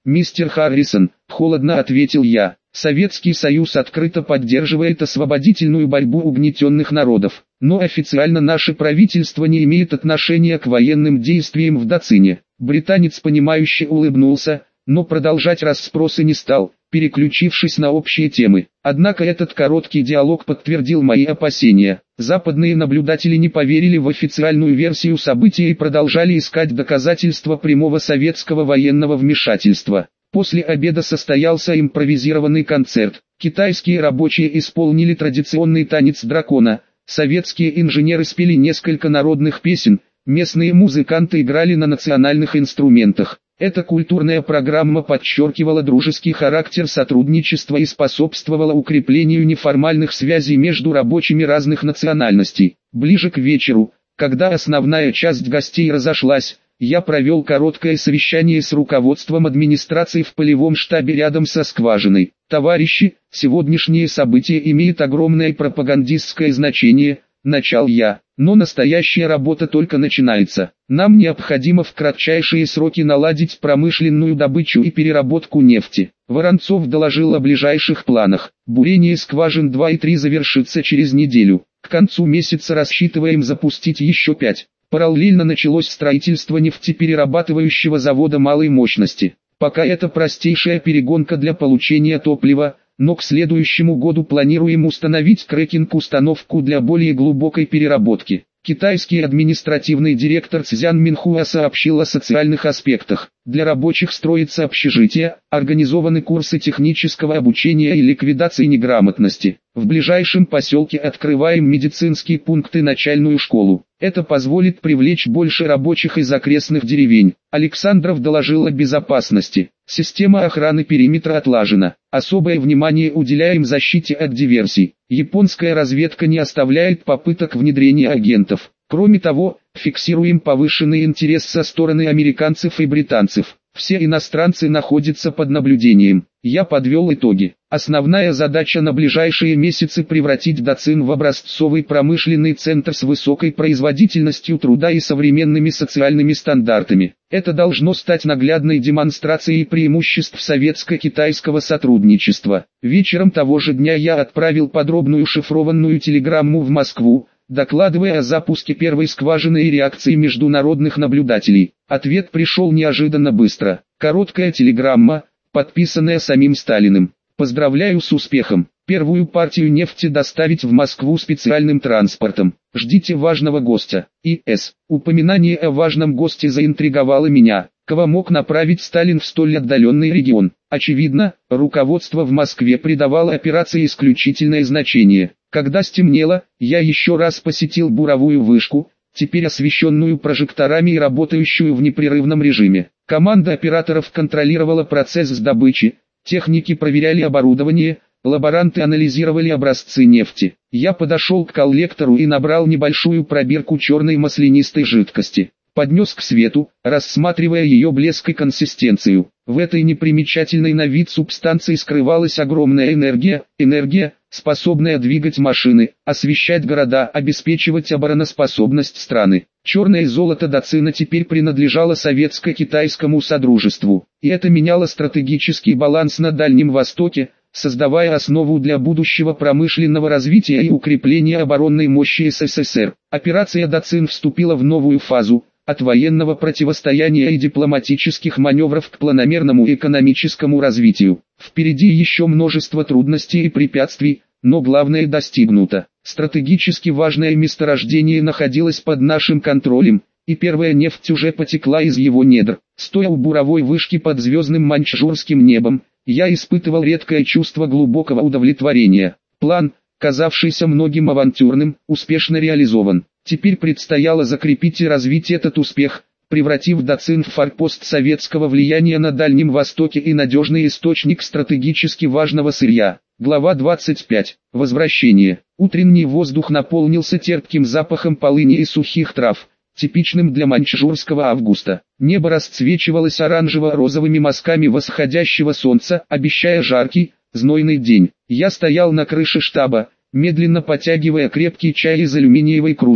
«Мистер Харрисон», — холодно ответил я, — «Советский Союз открыто поддерживает освободительную борьбу угнетенных народов, но официально наше правительство не имеет отношения к военным действиям в Дацине». Британец понимающе улыбнулся, но продолжать расспросы не стал, переключившись на общие темы. Однако этот короткий диалог подтвердил мои опасения. Западные наблюдатели не поверили в официальную версию событий и продолжали искать доказательства прямого советского военного вмешательства. После обеда состоялся импровизированный концерт. Китайские рабочие исполнили традиционный танец дракона, советские инженеры спели несколько народных песен, местные музыканты играли на национальных инструментах. Эта культурная программа подчеркивала дружеский характер сотрудничества и способствовала укреплению неформальных связей между рабочими разных национальностей. Ближе к вечеру, когда основная часть гостей разошлась, я провел короткое совещание с руководством администрации в полевом штабе рядом со скважиной. «Товарищи, сегодняшнее событие имеет огромное пропагандистское значение», — начал я. «Но настоящая работа только начинается. Нам необходимо в кратчайшие сроки наладить промышленную добычу и переработку нефти». Воронцов доложил о ближайших планах. Бурение скважин два и три завершится через неделю. К концу месяца рассчитываем запустить еще пять. Параллельно началось строительство нефтеперерабатывающего завода малой мощности. Пока это простейшая перегонка для получения топлива, но к следующему году планируем установить крекинг-установку для более глубокой переработки. Китайский административный директор Цзян Минхуа сообщил о социальных аспектах. Для рабочих строится общежитие, организованы курсы технического обучения и ликвидации неграмотности. В ближайшем поселке открываем медицинский пункт и начальную школу. Это позволит привлечь больше рабочих из окрестных деревень. Александров доложил о безопасности. Система охраны периметра отлажена. Особое внимание уделяем защите от диверсий. Японская разведка не оставляет попыток внедрения агентов. Кроме того, фиксируем повышенный интерес со стороны американцев и британцев. Все иностранцы находятся под наблюдением. Я подвел итоги. Основная задача на ближайшие месяцы превратить Дацин в образцовый промышленный центр с высокой производительностью труда и современными социальными стандартами. Это должно стать наглядной демонстрацией преимуществ советско-китайского сотрудничества. Вечером того же дня я отправил подробную шифрованную телеграмму в Москву, докладывая о запуске первой скважины и реакции международных наблюдателей. Ответ пришел неожиданно быстро. Короткая телеграмма, подписанная самим Сталиным. «Поздравляю с успехом. Первую партию нефти доставить в Москву специальным транспортом. Ждите важного гостя. И С. Упоминание о важном госте заинтриговало меня. Кого мог направить Сталин в столь отдаленный регион? Очевидно, руководство в Москве придавало операции исключительное значение. Когда стемнело, я еще раз посетил буровую вышку, теперь освещенную прожекторами и работающую в непрерывном режиме. Команда операторов контролировала процесс добычи, техники проверяли оборудование, лаборанты анализировали образцы нефти. Я подошел к коллектору и набрал небольшую пробирку черной маслянистой жидкости. Поднес к свету, рассматривая ее блеск и консистенцию. В этой непримечательной на вид субстанции скрывалась огромная энергия, энергия, способная двигать машины, освещать города, обеспечивать обороноспособность страны. Черное золото Дацина теперь принадлежало советско-китайскому содружеству, и это меняло стратегический баланс на Дальнем Востоке, создавая основу для будущего промышленного развития и укрепления оборонной мощи СССР. Операция Дацин вступила в новую фазу, от военного противостояния и дипломатических маневров к планомерному экономическому развитию. Впереди еще множество трудностей и препятствий, но главное достигнуто. Стратегически важное месторождение находилось под нашим контролем, и первая нефть уже потекла из его недр. Стоя у буровой вышки под звездным маньчжурским небом, я испытывал редкое чувство глубокого удовлетворения. План, казавшийся многим авантюрным, успешно реализован. Теперь предстояло закрепить и развить этот успех, превратив Дацин в форпост советского влияния на Дальнем Востоке и надежный источник стратегически важного сырья. Глава двадцать пять. Возвращение. Утренний воздух наполнился терпким запахом полыни и сухих трав, типичным для маньчжурского августа. Небо расцвечивалось оранжево-розовыми мазками восходящего солнца, обещая жаркий, знойный день. Я стоял на крыше штаба, медленно потягивая крепкий чай из алюминиевой кружки,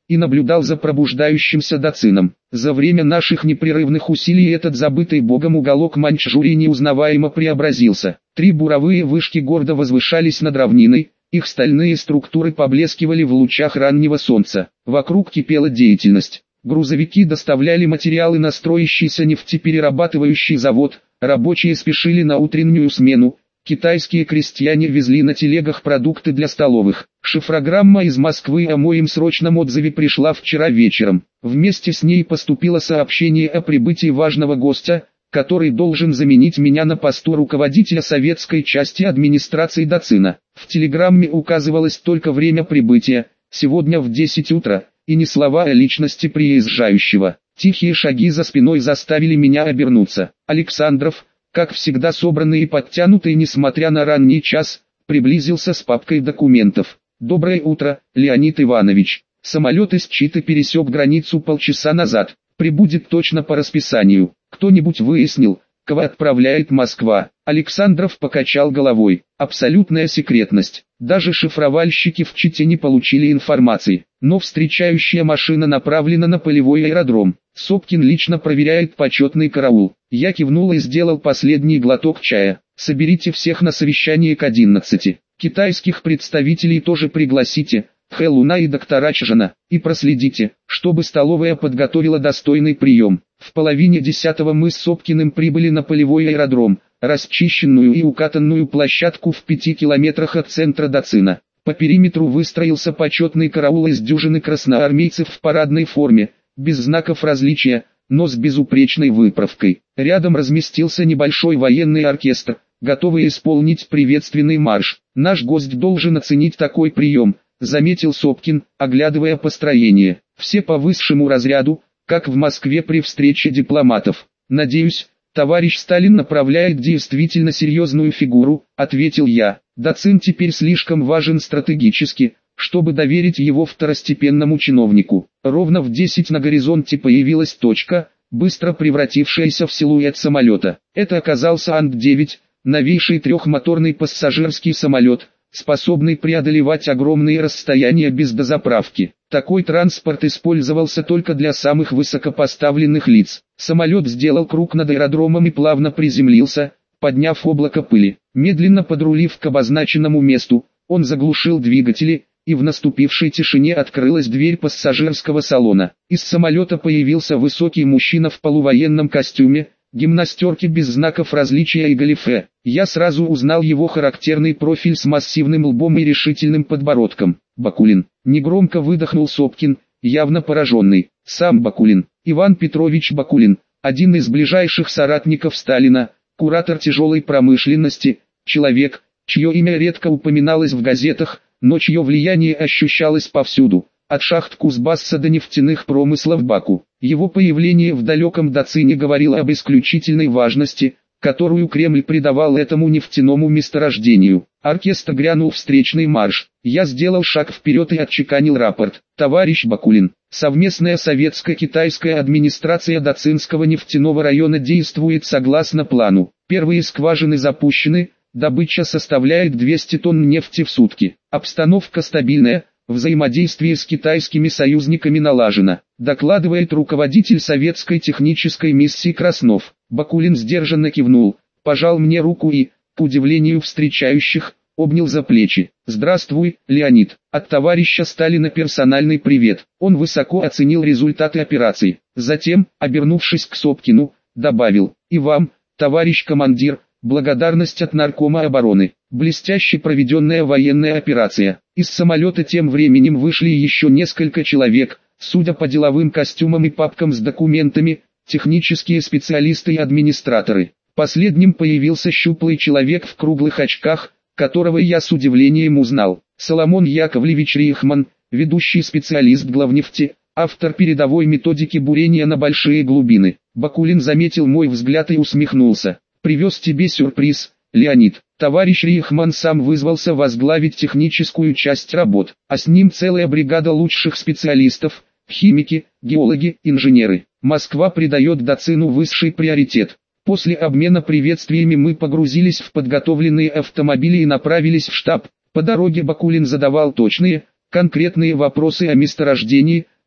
и наблюдал за пробуждающимся Дацином. За время наших непрерывных усилий этот забытый богом уголок Маньчжурии неузнаваемо преобразился. Три буровые вышки гордо возвышались над равниной, их стальные структуры поблескивали в лучах раннего солнца. Вокруг кипела деятельность. Грузовики доставляли материалы на строящийся нефтеперерабатывающий завод, рабочие спешили на утреннюю смену, китайские крестьяне везли на телегах продукты для столовых. Шифрограмма из Москвы о моем срочном отзыве пришла вчера вечером. Вместе с ней поступило сообщение о прибытии важного гостя, который должен заменить меня на посту руководителя советской части администрации Дацина. В телеграмме указывалось только время прибытия, сегодня в десять утра, и ни слова о личности приезжающего. Тихие шаги за спиной заставили меня обернуться. Александров, как всегда собранный и подтянутый несмотря на ранний час, приблизился с папкой документов. «Доброе утро, Леонид Иванович. Самолет из Читы пересек границу полчаса назад. Прибудет точно по расписанию. Кто-нибудь выяснил, кого отправляет Москва?» Александров покачал головой. Абсолютная секретность. Даже шифровальщики в Чите не получили информации. Но встречающая машина направлена на полевой аэродром. Сопкин лично проверяет почетный караул. Я кивнул и сделал последний глоток чая. Соберите всех на совещание к одиннадцати. Китайских представителей тоже пригласите, Хэ Луна и доктора Чжана, и проследите, чтобы столовая подготовила достойный прием. В половине десятого мы с Сопкиным прибыли на полевой аэродром, расчищенную и укатанную площадку в пяти километрах от центра Дацина. По периметру выстроился почетный караул из дюжины красноармейцев в парадной форме, без знаков различия, но с безупречной выправкой. Рядом разместился небольшой военный оркестр, готовый исполнить приветственный марш. Наш гость должен оценить такой прием, заметил Сопкин, оглядывая построение. Все по высшему разряду, как в Москве при встрече дипломатов. Надеюсь, товарищ Сталин направляет действительно серьезную фигуру, ответил я. Дацин теперь слишком важен стратегически, чтобы доверить его второстепенному чиновнику. Ровно в десять на горизонте появилась точка, быстро превратившаяся в силуэт самолета. Это оказался Ан девять, новейший трехмоторный пассажирский самолет, способный преодолевать огромные расстояния без дозаправки. Такой транспорт использовался только для самых высокопоставленных лиц. Самолет сделал круг над аэродромом и плавно приземлился, подняв облако пыли. Медленно подрулив к обозначенному месту, он заглушил двигатели, и в наступившей тишине открылась дверь пассажирского салона. Из самолета появился высокий мужчина в полувоенном костюме, гимнастерке без знаков различия и галифе. Я сразу узнал его характерный профиль с массивным лбом и решительным подбородком. «Бакулин», — негромко выдохнул Сопкин, явно пораженный. Сам Бакулин, Иван Петрович Бакулин, один из ближайших соратников Сталина, куратор тяжелой промышленности, человек, чье имя редко упоминалось в газетах, но чье влияние ощущалось повсюду, от шахт Кузбасса до нефтяных промыслов Баку. Его появление в далеком Дацине говорило об исключительной важности, которую Кремль придавал этому нефтяному месторождению. Оркестр грянул встречный марш. Я сделал шаг вперед и отчеканил рапорт. Товарищ Бакулин, совместная советско-китайская администрация Дацинского нефтяного района действует согласно плану. Первые скважины запущены, добыча составляет двести тонн нефти в сутки. Обстановка стабильная, взаимодействие с китайскими союзниками налажено, докладывает руководитель советской технической миссии Краснов. Бакулин сдержанно кивнул, пожал мне руку и, к удивлению встречающих, обнял за плечи. «Здравствуй, Леонид, от товарища Сталина персональный привет». Он высоко оценил результаты операции. Затем, обернувшись к Сопкину, добавил: «И вам, товарищ командир, благодарность от Наркома обороны. Блестяще проведенная военная операция». Из самолета тем временем вышли еще несколько человек, судя по деловым костюмам и папкам с документами, технические специалисты и администраторы. Последним появился щуплый человек в круглых очках, которого я с удивлением узнал. Соломон Яковлевич Рейхман, ведущий специалист главнефти, автор передовой методики бурения на большие глубины. Бакулин заметил мой взгляд и усмехнулся. «Привез тебе сюрприз, Леонид. Товарищ Рейхман сам вызвался возглавить техническую часть работ, а с ним целая бригада лучших специалистов, химики, геологи, инженеры. Москва придает Дацину высший приоритет». После обмена приветствиями мы погрузились в подготовленные автомобили и направились в штаб. По дороге Бакулин задавал точные, конкретные вопросы о месторождении,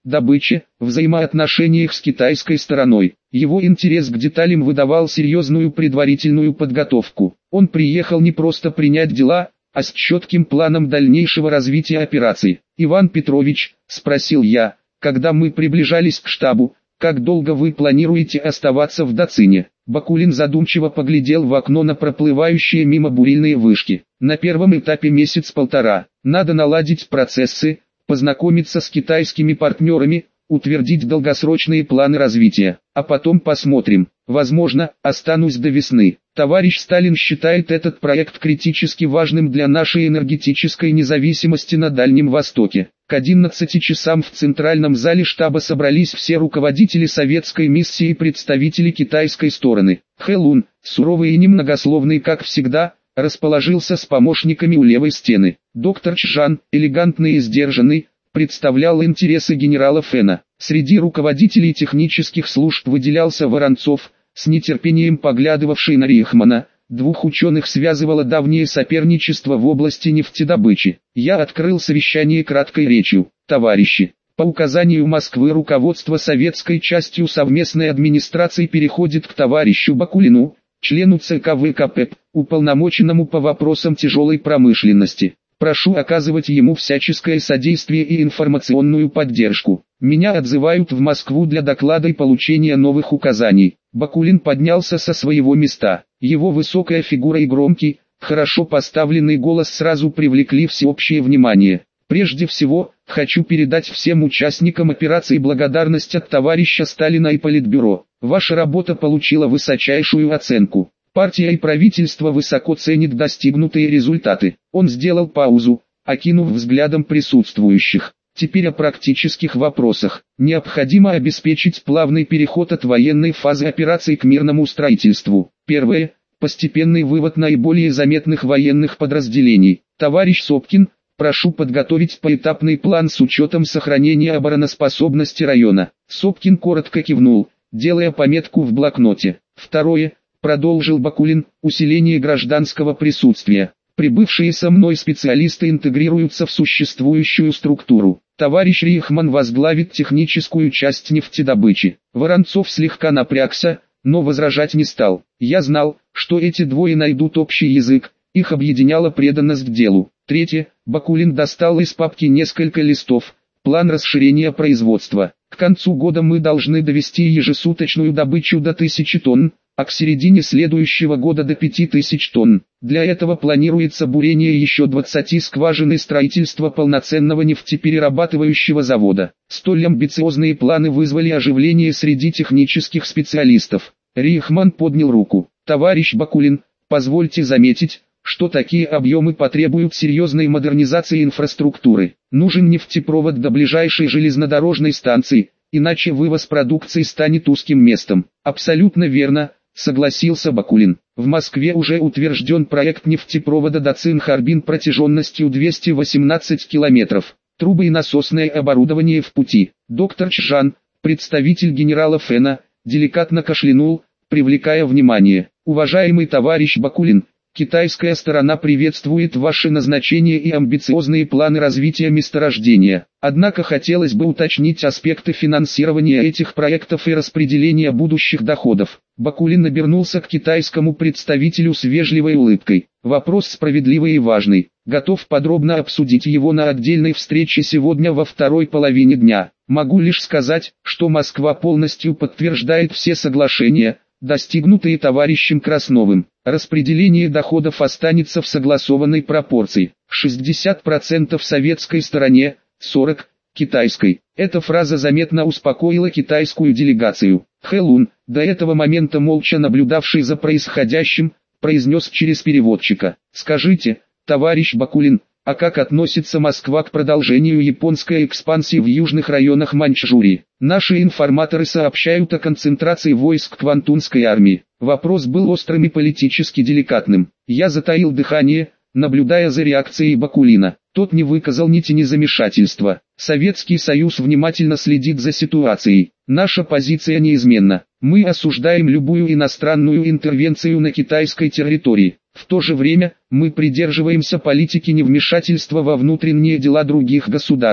добыче, взаимоотношениях с китайской стороной. Его интерес к деталям выдавал серьезную предварительную подготовку. Он приехал не просто принять дела, а с четким планом дальнейшего развития операции. «Иван Петрович», — спросил я, когда мы приближались к штабу, — «как долго вы планируете оставаться в Дацине?» Бакулин задумчиво поглядел в окно на проплывающие мимо бурильные вышки. «На первом этапе месяц-полтора. Надо наладить процессы, познакомиться с китайскими партнерами, утвердить долгосрочные планы развития. А потом посмотрим. Возможно, останусь до весны. Товарищ Сталин считает этот проект критически важным для нашей энергетической независимости на Дальнем Востоке». К одиннадцати часам в центральном зале штаба собрались все руководители советской миссии и представители китайской стороны. Хэлун, суровый и немногословный как всегда, расположился с помощниками у левой стены. Доктор Чжан, элегантный и сдержанный, представлял интересы генерала Фэна. Среди руководителей технических служб выделялся Воронцов, с нетерпением поглядывавший на Рейхмана. Двух ученых связывало давнее соперничество в области нефтедобычи. Я открыл совещание краткой речью. «Товарищи, по указанию Москвы руководство советской частью совместной администрации переходит к товарищу Бакулину, члену ЦК ВКП, уполномоченному по вопросам тяжелой промышленности. Прошу оказывать ему всяческое содействие и информационную поддержку. Меня отзывают в Москву для доклада и получения новых указаний». Бакулин поднялся со своего места. Его высокая фигура и громкий, хорошо поставленный голос сразу привлекли всеобщее внимание. «Прежде всего, хочу передать всем участникам операции благодарность от товарища Сталина и Политбюро. Ваша работа получила высочайшую оценку. Партия и правительство высоко ценят достигнутые результаты». Он сделал паузу, окинув взглядом присутствующих. «Теперь о практических вопросах. Необходимо обеспечить плавный переход от военной фазы операции к мирному строительству. Первое. Постепенный вывод наиболее заметных военных подразделений. Товарищ Сопкин, прошу подготовить поэтапный план с учетом сохранения обороноспособности района». Сопкин коротко кивнул, делая пометку в блокноте. «Второе. Продолжил Бакулин, усиление гражданского присутствия. Прибывшие со мной специалисты интегрируются в существующую структуру. Товарищ Рейхман возглавит техническую часть нефтедобычи». Воронцов слегка напрягся, но возражать не стал. Я знал, что эти двое найдут общий язык, их объединяла преданность к делу. Третье. Бакулин достал из папки несколько листов. План расширения производства. К концу года мы должны довести ежесуточную добычу до тысячи тонн, а к середине следующего года до пяти тысяч тонн. Для этого планируется бурение еще двадцати скважин и строительство полноценного нефтеперерабатывающего завода. Столь амбициозные планы вызвали оживление среди технических специалистов. Рейхман поднял руку. «Товарищ Бакулин, позвольте заметить, что такие объемы потребуют серьезной модернизации инфраструктуры. Нужен нефтепровод до ближайшей железнодорожной станции, иначе вывоз продукции станет узким местом». «Абсолютно верно», — согласился Бакулин. «В Москве уже утвержден проект нефтепровода Дацин-Харбин протяженностью двести восемнадцать километров. Трубы и насосное оборудование в пути». Доктор Чжан, представитель генерала Фэна, деликатно кашлянул, привлекая внимание. «Уважаемый товарищ Бакулин, китайская сторона приветствует ваши назначения и амбициозные планы развития месторождения. Однако хотелось бы уточнить аспекты финансирования этих проектов и распределения будущих доходов». Бакулин обернулся к китайскому представителю с вежливой улыбкой. «Вопрос справедливый и важный. Готов подробно обсудить его на отдельной встрече сегодня во второй половине дня. Могу лишь сказать, что Москва полностью подтверждает все соглашения, достигнутые товарищем Красновым. Распределение доходов останется в согласованной пропорции. шестьдесят процентов советской стороне, сорок процентов китайской». Эта фраза заметно успокоила китайскую делегацию. Хэлун, до этого момента молча наблюдавший за происходящим, произнес через переводчика: «Скажите, товарищ Бакулин, а как относится Москва к продолжению японской экспансии в южных районах Маньчжурии? Наши информаторы сообщают о концентрации войск Квантунской армии». Вопрос был острым и политически деликатным. Я затаил дыхание, наблюдая за реакцией Бакулина. Тот не выказал ни тени замешательства. Советский Союз внимательно следит за ситуацией. Наша позиция неизменна. Мы осуждаем любую иностранную интервенцию на китайской территории. В то же время, мы придерживаемся политики невмешательства во внутренние дела других государств.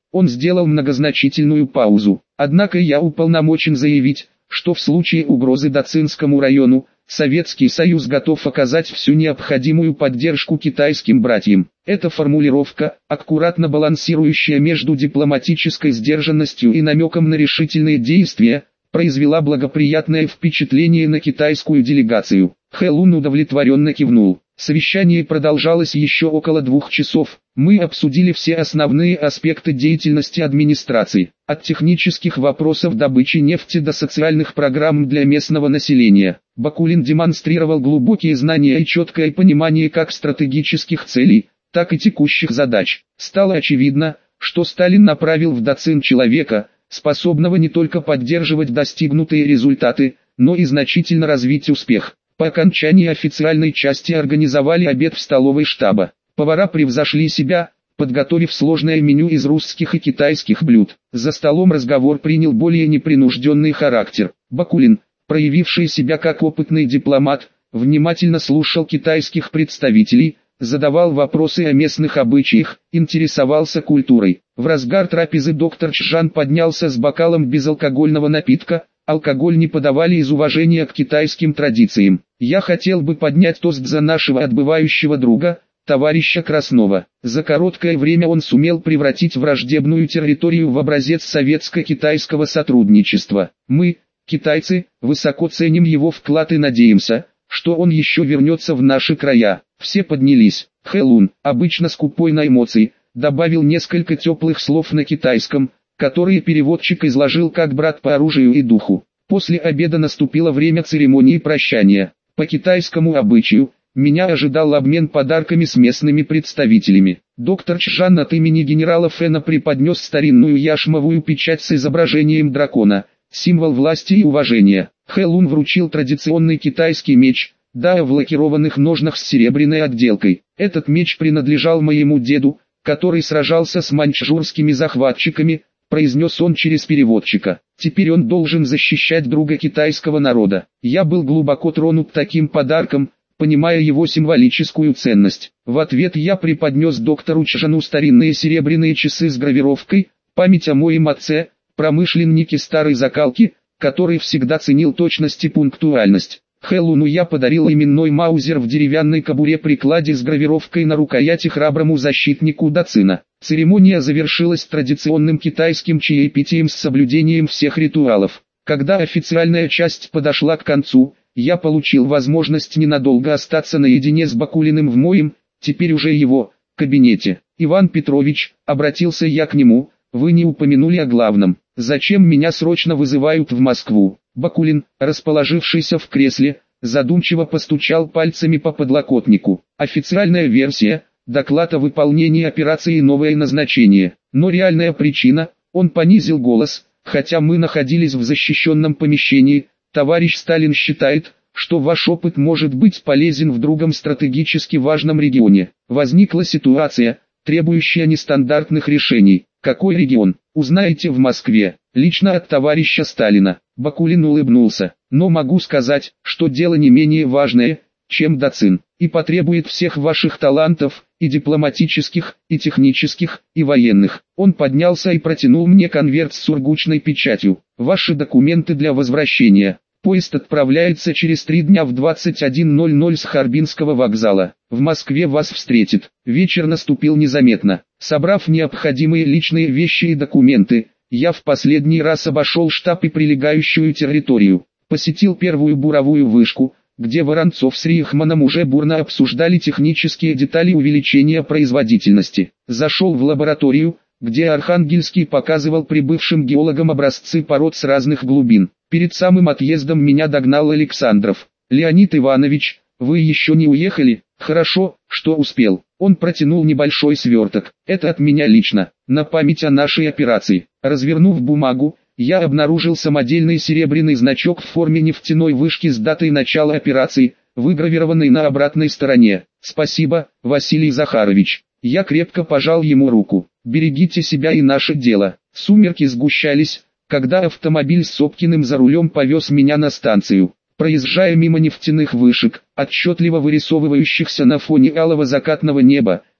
Он сделал многозначительную паузу. Однако я уполномочен заявить, что в случае угрозы Дацинскому району, Советский Союз готов оказать всю необходимую поддержку китайским братьям. Эта формулировка, аккуратно балансирующая между дипломатической сдержанностью и намеком на решительные действия, произвела благоприятное впечатление на китайскую делегацию. Хэлун удовлетворенно кивнул. Совещание продолжалось еще около двух часов. Мы обсудили все основные аспекты деятельности администрации, от технических вопросов добычи нефти до социальных программ для местного населения. Бакулин демонстрировал глубокие знания и четкое понимание как стратегических целей, так и текущих задач. Стало очевидно, что Сталин направил в Дацин человека, способного не только поддерживать достигнутые результаты, но и значительно развить успех. По окончании официальной части организовали обед в столовой штаба. Повара превзошли себя, подготовив сложное меню из русских и китайских блюд. За столом разговор принял более непринужденный характер. Бакулин, проявивший себя как опытный дипломат, внимательно слушал китайских представителей, задавал вопросы о местных обычаях, интересовался культурой. В разгар трапезы доктор Чжан поднялся с бокалом безалкогольного напитка. Алкоголь не подавали из уважения к китайским традициям. Я хотел бы поднять тост за нашего отбывающего друга, товарища Краснова. За короткое время он сумел превратить враждебную территорию в образец советско-китайского сотрудничества. Мы, китайцы, высоко ценим его вклад и надеемся, что он еще вернется в наши края. Все поднялись. Хэлун, обычно скупой на эмоции, добавил несколько теплых слов на китайском, которые переводчик изложил как брат по оружию и духу. После обеда наступило время церемонии прощания. По китайскому обычаю, меня ожидал обмен подарками с местными представителями. Доктор Чжан от имени генерала Фэна преподнес старинную яшмовую печать с изображением дракона, символ власти и уважения. Хэлун вручил традиционный китайский меч, да в лакированных ножнах с серебряной отделкой. Этот меч принадлежал моему деду, который сражался с маньчжурскими захватчиками, произнес он через переводчика. Теперь он должен защищать друга китайского народа. Я был глубоко тронут таким подарком, понимая его символическую ценность. В ответ я преподнес доктору Чжану старинные серебряные часы с гравировкой «Память о моем отце», промышленнике старой закалки, который всегда ценил точность и пунктуальность. Хэлуну я подарил именной маузер в деревянной кобуре-прикладе с гравировкой на рукояти храброму защитнику Дацина. Церемония завершилась традиционным китайским чаепитием с соблюдением всех ритуалов. Когда официальная часть подошла к концу, я получил возможность ненадолго остаться наедине с Бакулиным в моем, теперь уже его, кабинете. «Иван Петрович», обратился я к нему, — «вы не упомянули о главном. Зачем меня срочно вызывают в Москву?» Бакулин, расположившийся в кресле, задумчиво постучал пальцами по подлокотнику. «Официальная версия, доклад о выполнении операции «Новое назначение». Но реальная причина», он понизил голос, «хотя мы находились в защищенном помещении, товарищ Сталин считает, что ваш опыт может быть полезен в другом стратегически важном регионе. Возникла ситуация, требующая нестандартных решений. Какой регион, узнаете в Москве, лично от товарища Сталина». Бакулин улыбнулся. «Но могу сказать, что дело не менее важное, чем Дацин, и потребует всех ваших талантов, и дипломатических, и технических, и военных». Он поднялся и протянул мне конверт с сургучной печатью. «Ваши документы для возвращения. Поезд отправляется через три дня в двадцать один ноль ноль с Харбинского вокзала. В Москве вас встретит». Вечер наступил незаметно. Собрав необходимые личные вещи и документы, я в последний раз обошел штаб и прилегающую территорию. Посетил первую буровую вышку, где Воронцов с Рихманом уже бурно обсуждали технические детали увеличения производительности. Зашел в лабораторию, где Архангельский показывал прибывшим геологам образцы пород с разных глубин. Перед самым отъездом меня догнал Александров. «Леонид Иванович, вы еще не уехали?» «Хорошо, что успел». Он протянул небольшой сверток. «Это от меня лично, на память о нашей операции». Развернув бумагу, я обнаружил самодельный серебряный значок в форме нефтяной вышки с датой начала операции, выгравированный на обратной стороне. «Спасибо, Василий Захарович». Я крепко пожал ему руку. «Берегите себя и наше дело». Сумерки сгущались, когда автомобиль с Сопкиным за рулем повез меня на станцию. Проезжая мимо нефтяных вышек, отчетливо вырисовывающихся на фоне алого закатного неба,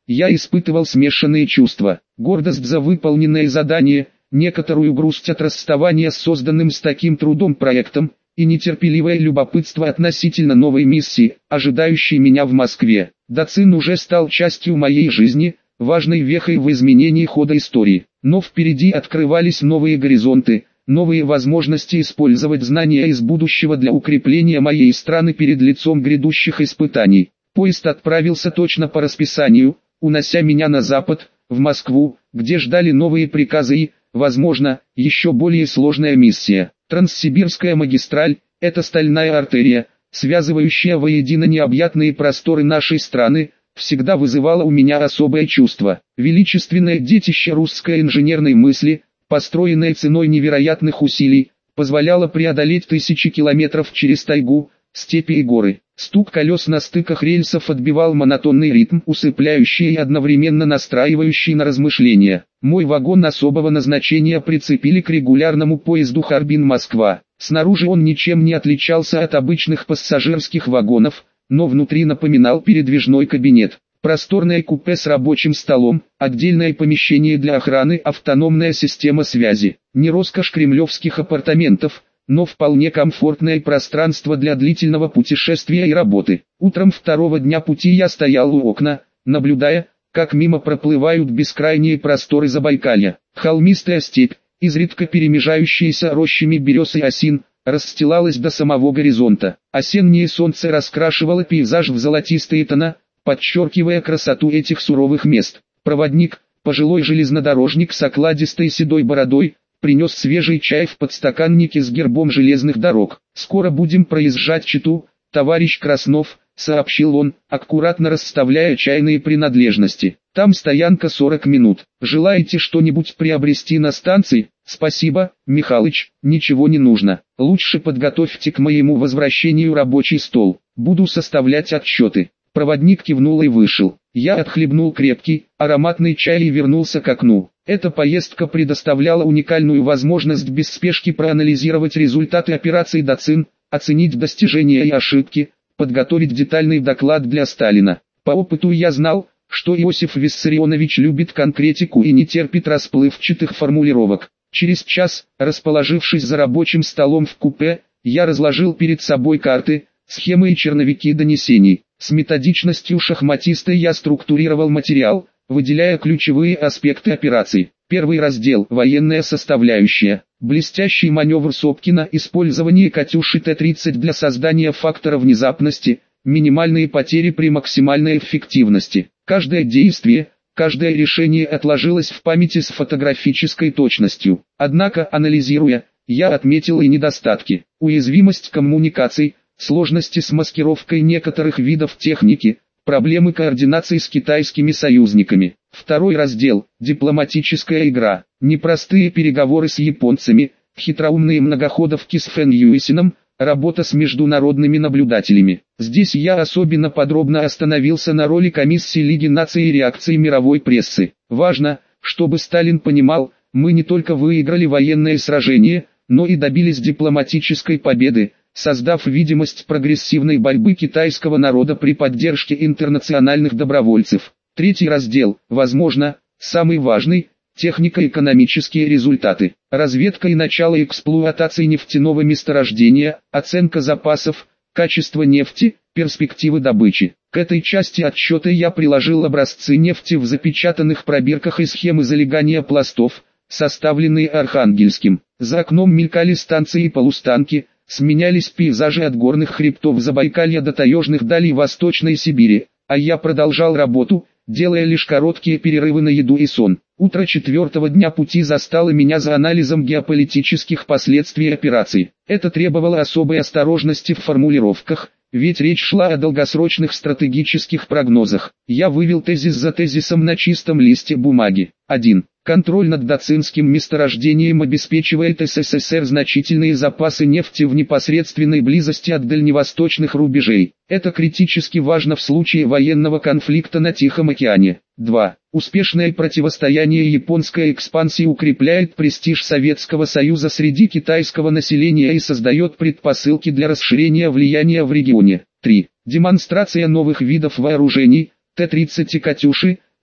я испытывал смешанные чувства. Гордость за выполненное задание, некоторую грусть от расставания с созданным с таким трудом проектом, и нетерпеливое любопытство относительно новой миссии, ожидающей меня в Москве. Дацин уже стал частью моей жизни, важной вехой в изменении хода истории. Но впереди открывались новые горизонты, новые возможности использовать знания из будущего для укрепления моей страны перед лицом грядущих испытаний. Поезд отправился точно по расписанию, унося меня на запад, в Москву, где ждали новые приказы и, возможно, еще более сложная миссия. Транссибирская магистраль – это стальная артерия, связывающая воедино необъятные просторы нашей страны, всегда вызывала у меня особое чувство. Величественное детище русской инженерной мысли, построенное ценой невероятных усилий, позволяло преодолеть тысячи километров через тайгу, степи и горы. Стук колес на стыках рельсов отбивал монотонный ритм, усыпляющий и одновременно настраивающий на размышления. Мой вагон особого назначения прицепили к регулярному поезду Харбин-Москва. Снаружи он ничем не отличался от обычных пассажирских вагонов, но внутри напоминал передвижной кабинет. Просторное купе с рабочим столом, отдельное помещение для охраны, автономная система связи. Не роскошь кремлевских апартаментов, но вполне комфортное пространство для длительного путешествия и работы. Утром второго дня пути я стоял у окна, наблюдая, как мимо проплывают бескрайние просторы Забайкалья. Холмистая степь, изредка перемежающаяся рощами берез и осин, расстилалась до самого горизонта. Осеннее солнце раскрашивало пейзаж в золотистые тона, подчеркивая красоту этих суровых мест. Проводник, пожилой железнодорожник с окладистой седой бородой, принес свежий чай в подстаканнике с гербом железных дорог. «Скоро будем проезжать Читу, товарищ Краснов», — сообщил он, аккуратно расставляя чайные принадлежности. «Там стоянка сорок минут. Желаете что-нибудь приобрести на станции?» «Спасибо, Михалыч, ничего не нужно. Лучше подготовьте к моему возвращению рабочий стол. Буду составлять отчеты». Проводник кивнул и вышел. Я отхлебнул крепкий, ароматный чай и вернулся к окну. Эта поездка предоставляла уникальную возможность без спешки проанализировать результаты операции Дацин, оценить достижения и ошибки, подготовить детальный доклад для Сталина. По опыту я знал, что Иосиф Виссарионович любит конкретику и не терпит расплывчатых формулировок. Через час, расположившись за рабочим столом в купе, я разложил перед собой карты, схемы и черновики донесений. С методичностью шахматиста я структурировал материал, выделяя ключевые аспекты операции. Первый раздел – военная составляющая. Блестящий маневр Сопкина, использование «Катюши Т тридцать» для создания фактора внезапности, минимальные потери при максимальной эффективности. Каждое действие, каждое решение отложилось в памяти с фотографической точностью. Однако, анализируя, я отметил и недостатки. Уязвимость коммуникаций, сложности с маскировкой некоторых видов техники, проблемы координации с китайскими союзниками. Второй раздел – дипломатическая игра. Непростые переговоры с японцами, хитроумные многоходовки с Фэн Юйсином, работа с международными наблюдателями. Здесь я особенно подробно остановился на роли комиссии Лиги наций и реакции мировой прессы. Важно, чтобы Сталин понимал, мы не только выиграли военное сражение, но и добились дипломатической победы, создав видимость прогрессивной борьбы китайского народа при поддержке интернациональных добровольцев. Третий раздел, возможно, самый важный, технико-экономические результаты. Разведка и начало эксплуатации нефтяного месторождения, оценка запасов, качество нефти, перспективы добычи. К этой части отчета я приложил образцы нефти в запечатанных пробирках и схемы залегания пластов, составленные Архангельским. За окном мелькали станции и полустанки, сменялись пейзажи от горных хребтов Забайкалья до таежных далей Восточной Сибири, а я продолжал работу, делая лишь короткие перерывы на еду и сон. Утро четвертого дня пути застало меня за анализом геополитических последствий операции. Это требовало особой осторожности в формулировках, ведь речь шла о долгосрочных стратегических прогнозах. Я вывел тезис за тезисом на чистом листе бумаги. один. Контроль над дацинским месторождением обеспечивает СССР значительные запасы нефти в непосредственной близости от дальневосточных рубежей. Это критически важно в случае военного конфликта на Тихом океане. два. Успешное противостояние японской экспансии укрепляет престиж Советского Союза среди китайского населения и создает предпосылки для расширения влияния в регионе. три. Демонстрация новых видов вооружений, Т тридцать и «Катюши»,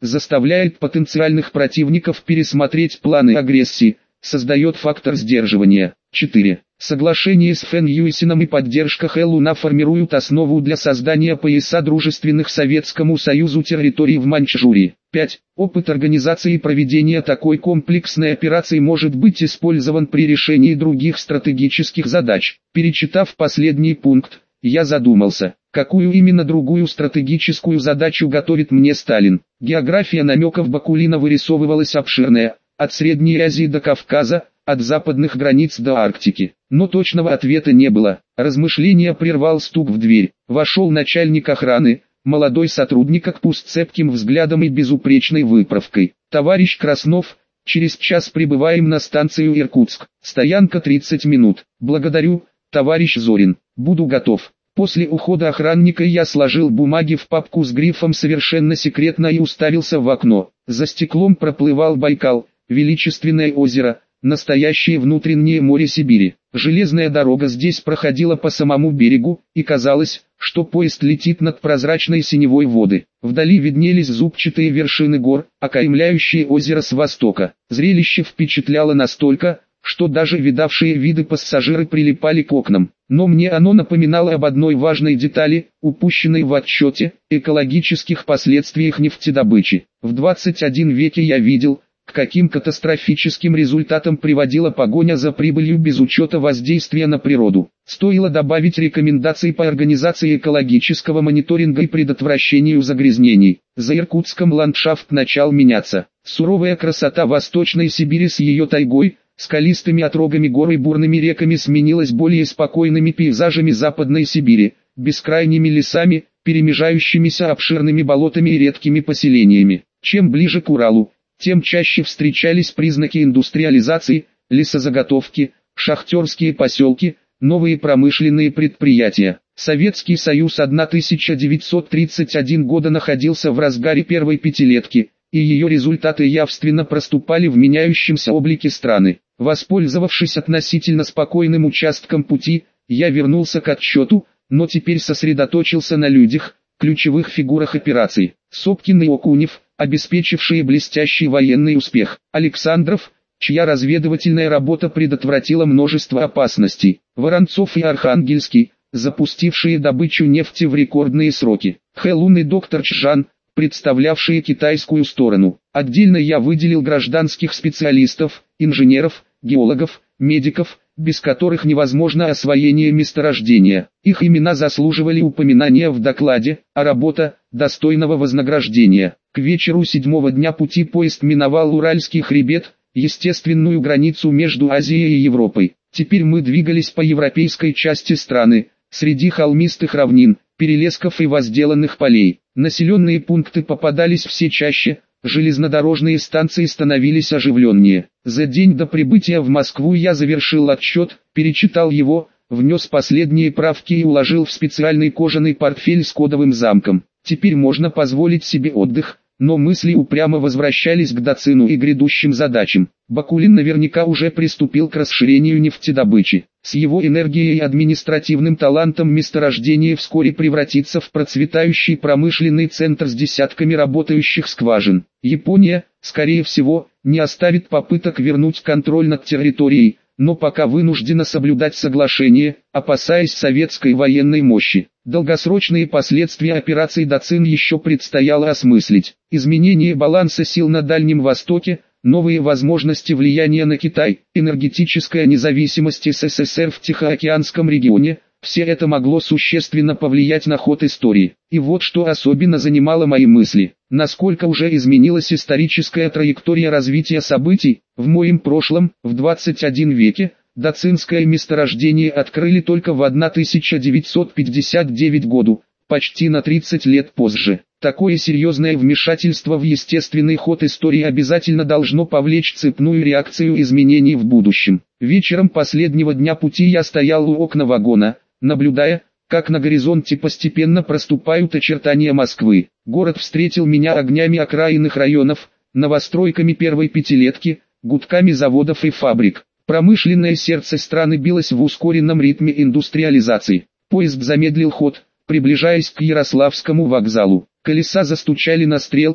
заставляет потенциальных противников пересмотреть планы агрессии, создает фактор сдерживания. четыре. Соглашение с Фэн Юйсином и поддержка Хэлуна формируют основу для создания пояса дружественных Советскому Союзу территорий в Маньчжурии. пять. Опыт организации и проведения такой комплексной операции может быть использован при решении других стратегических задач. Перечитав последний пункт, я задумался, какую именно другую стратегическую задачу готовит мне Сталин. География намеков Бакулина вырисовывалась обширная, от Средней Азии до Кавказа, от западных границ до Арктики. Но точного ответа не было. Размышления прервал стук в дверь. Вошел начальник охраны, молодой сотрудник с цепким взглядом и безупречной выправкой. «Товарищ Краснов, через час прибываем на станцию Иркутск. Стоянка тридцать минут. Благодарю, товарищ Зорин. Буду готов». После ухода охранника я сложил бумаги в папку с грифом «Совершенно секретно» и уставился в окно. За стеклом проплывал Байкал, величественное озеро, настоящее внутреннее море Сибири. Железная дорога здесь проходила по самому берегу, и казалось, что поезд летит над прозрачной синевой воды. Вдали виднелись зубчатые вершины гор, окаймляющие озеро с востока. Зрелище впечатляло настолько, что даже видавшие виды пассажиры прилипали к окнам. Но мне оно напоминало об одной важной детали, упущенной в отчете, экологических последствиях нефтедобычи. В двадцать первом веке я видел, к каким катастрофическим результатам приводила погоня за прибылью без учета воздействия на природу. Стоило добавить рекомендации по организации экологического мониторинга и предотвращению загрязнений. За Иркутском ландшафт начал меняться. Суровая красота Восточной Сибири с ее тайгой, скалистыми отрогами гор и бурными реками сменилась более спокойными пейзажами Западной Сибири, бескрайними лесами, перемежающимися обширными болотами и редкими поселениями. Чем ближе к Уралу, тем чаще встречались признаки индустриализации, лесозаготовки, шахтерские поселки, новые промышленные предприятия. Советский Союз тысяча девятьсот тридцать первого года находился в разгаре первой пятилетки, и ее результаты явственно проступали в меняющемся облике страны. Воспользовавшись относительно спокойным участком пути, я вернулся к отчету, но теперь сосредоточился на людях, ключевых фигурах операций. Сопкин и Окунев, обеспечившие блестящий военный успех. Александров, чья разведывательная работа предотвратила множество опасностей. Воронцов и Архангельский, запустившие добычу нефти в рекордные сроки. Хэлун и доктор Чжан, представлявшие китайскую сторону. Отдельно я выделил гражданских специалистов, инженеров, геологов, медиков, без которых невозможно освоение месторождения. Их имена заслуживали упоминания в докладе, а работа – достойного вознаграждения. К вечеру седьмого дня пути поезд миновал Уральский хребет, естественную границу между Азией и Европой. Теперь мы двигались по европейской части страны, среди холмистых равнин, перелесков и возделанных полей. Населенные пункты попадались все чаще, железнодорожные станции становились оживленнее. За день до прибытия в Москву я завершил отчет, перечитал его, внес последние правки и уложил в специальный кожаный портфель с кодовым замком. Теперь можно позволить себе отдых, но мысли упрямо возвращались к Дацину и грядущим задачам. Бакулин наверняка уже приступил к расширению нефтедобычи. С его энергией и административным талантом месторождение вскоре превратится в процветающий промышленный центр с десятками работающих скважин. Япония, скорее всего, не оставит попыток вернуть контроль над территорией, но пока вынуждена соблюдать соглашение, опасаясь советской военной мощи. Долгосрочные последствия операции Дацин еще предстояло осмыслить. Изменение баланса сил на Дальнем Востоке, новые возможности влияния на Китай, энергетическая независимость СССР в Тихоокеанском регионе – все это могло существенно повлиять на ход истории. И вот что особенно занимало мои мысли. Насколько уже изменилась историческая траектория развития событий. В моем прошлом, в двадцать первом веке, дацинское месторождение открыли только в тысяча девятьсот пятьдесят девятом году, почти на тридцать лет позже. Такое серьезное вмешательство в естественный ход истории обязательно должно повлечь цепную реакцию изменений в будущем. Вечером последнего дня пути я стоял у окна вагона, наблюдая, как на горизонте постепенно проступают очертания Москвы. Город встретил меня огнями окраинных районов, новостройками первой пятилетки, гудками заводов и фабрик. Промышленное сердце страны билось в ускоренном ритме индустриализации. Поезд замедлил ход, приближаясь к Ярославскому вокзалу. Колеса застучали на стрелках,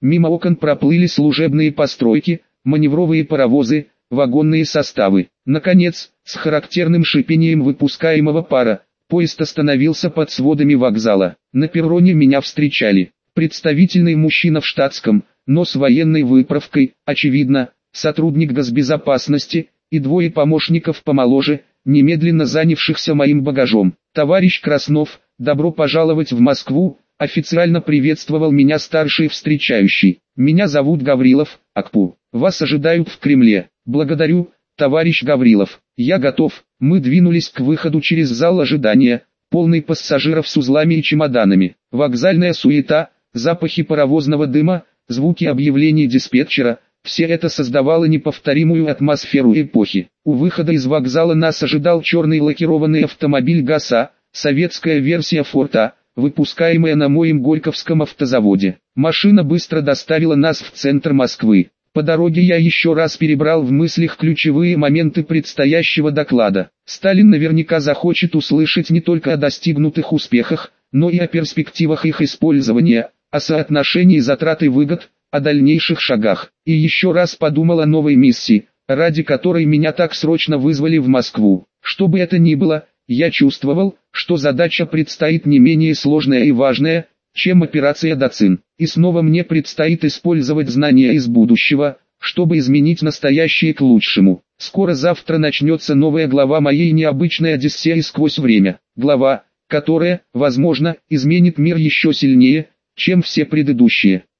Мимо окон проплыли служебные постройки, маневровые паровозы, вагонные составы. Наконец, с характерным шипением выпускаемого пара, поезд остановился под сводами вокзала. На перроне меня встречали представительный мужчина в штатском, но с военной выправкой, очевидно, сотрудник госбезопасности, и двое помощников помоложе, немедленно занявшихся моим багажом. «Товарищ Краснов, добро пожаловать в Москву», официально приветствовал меня старший встречающий. «Меня зовут Гаврилов, АКПУ. Вас ожидают в Кремле». «Благодарю, товарищ Гаврилов. Я готов». Мы двинулись к выходу через зал ожидания, полный пассажиров с узлами и чемоданами. Вокзальная суета, запахи паровозного дыма, звуки объявлений диспетчера – все это создавало неповторимую атмосферу эпохи. У выхода из вокзала нас ожидал черный лакированный автомобиль ГАЗа, советская версия Форта, выпускаемая на моем Горьковском автозаводе. Машина быстро доставила нас в центр Москвы. По дороге я еще раз перебрал в мыслях ключевые моменты предстоящего доклада. Сталин наверняка захочет услышать не только о достигнутых успехах, но и о перспективах их использования, о соотношении затрат и выгод, о дальнейших шагах. И еще раз подумал о новой миссии, ради которой меня так срочно вызвали в Москву. Что бы это ни было, я чувствовал, что задача предстоит не менее сложная и важная, чем операция Дацин. И снова мне предстоит использовать знания из будущего, чтобы изменить настоящее к лучшему. Скоро завтра начнется новая глава моей необычной Одиссеи сквозь время. Глава, которая, возможно, изменит мир еще сильнее, чем все предыдущие.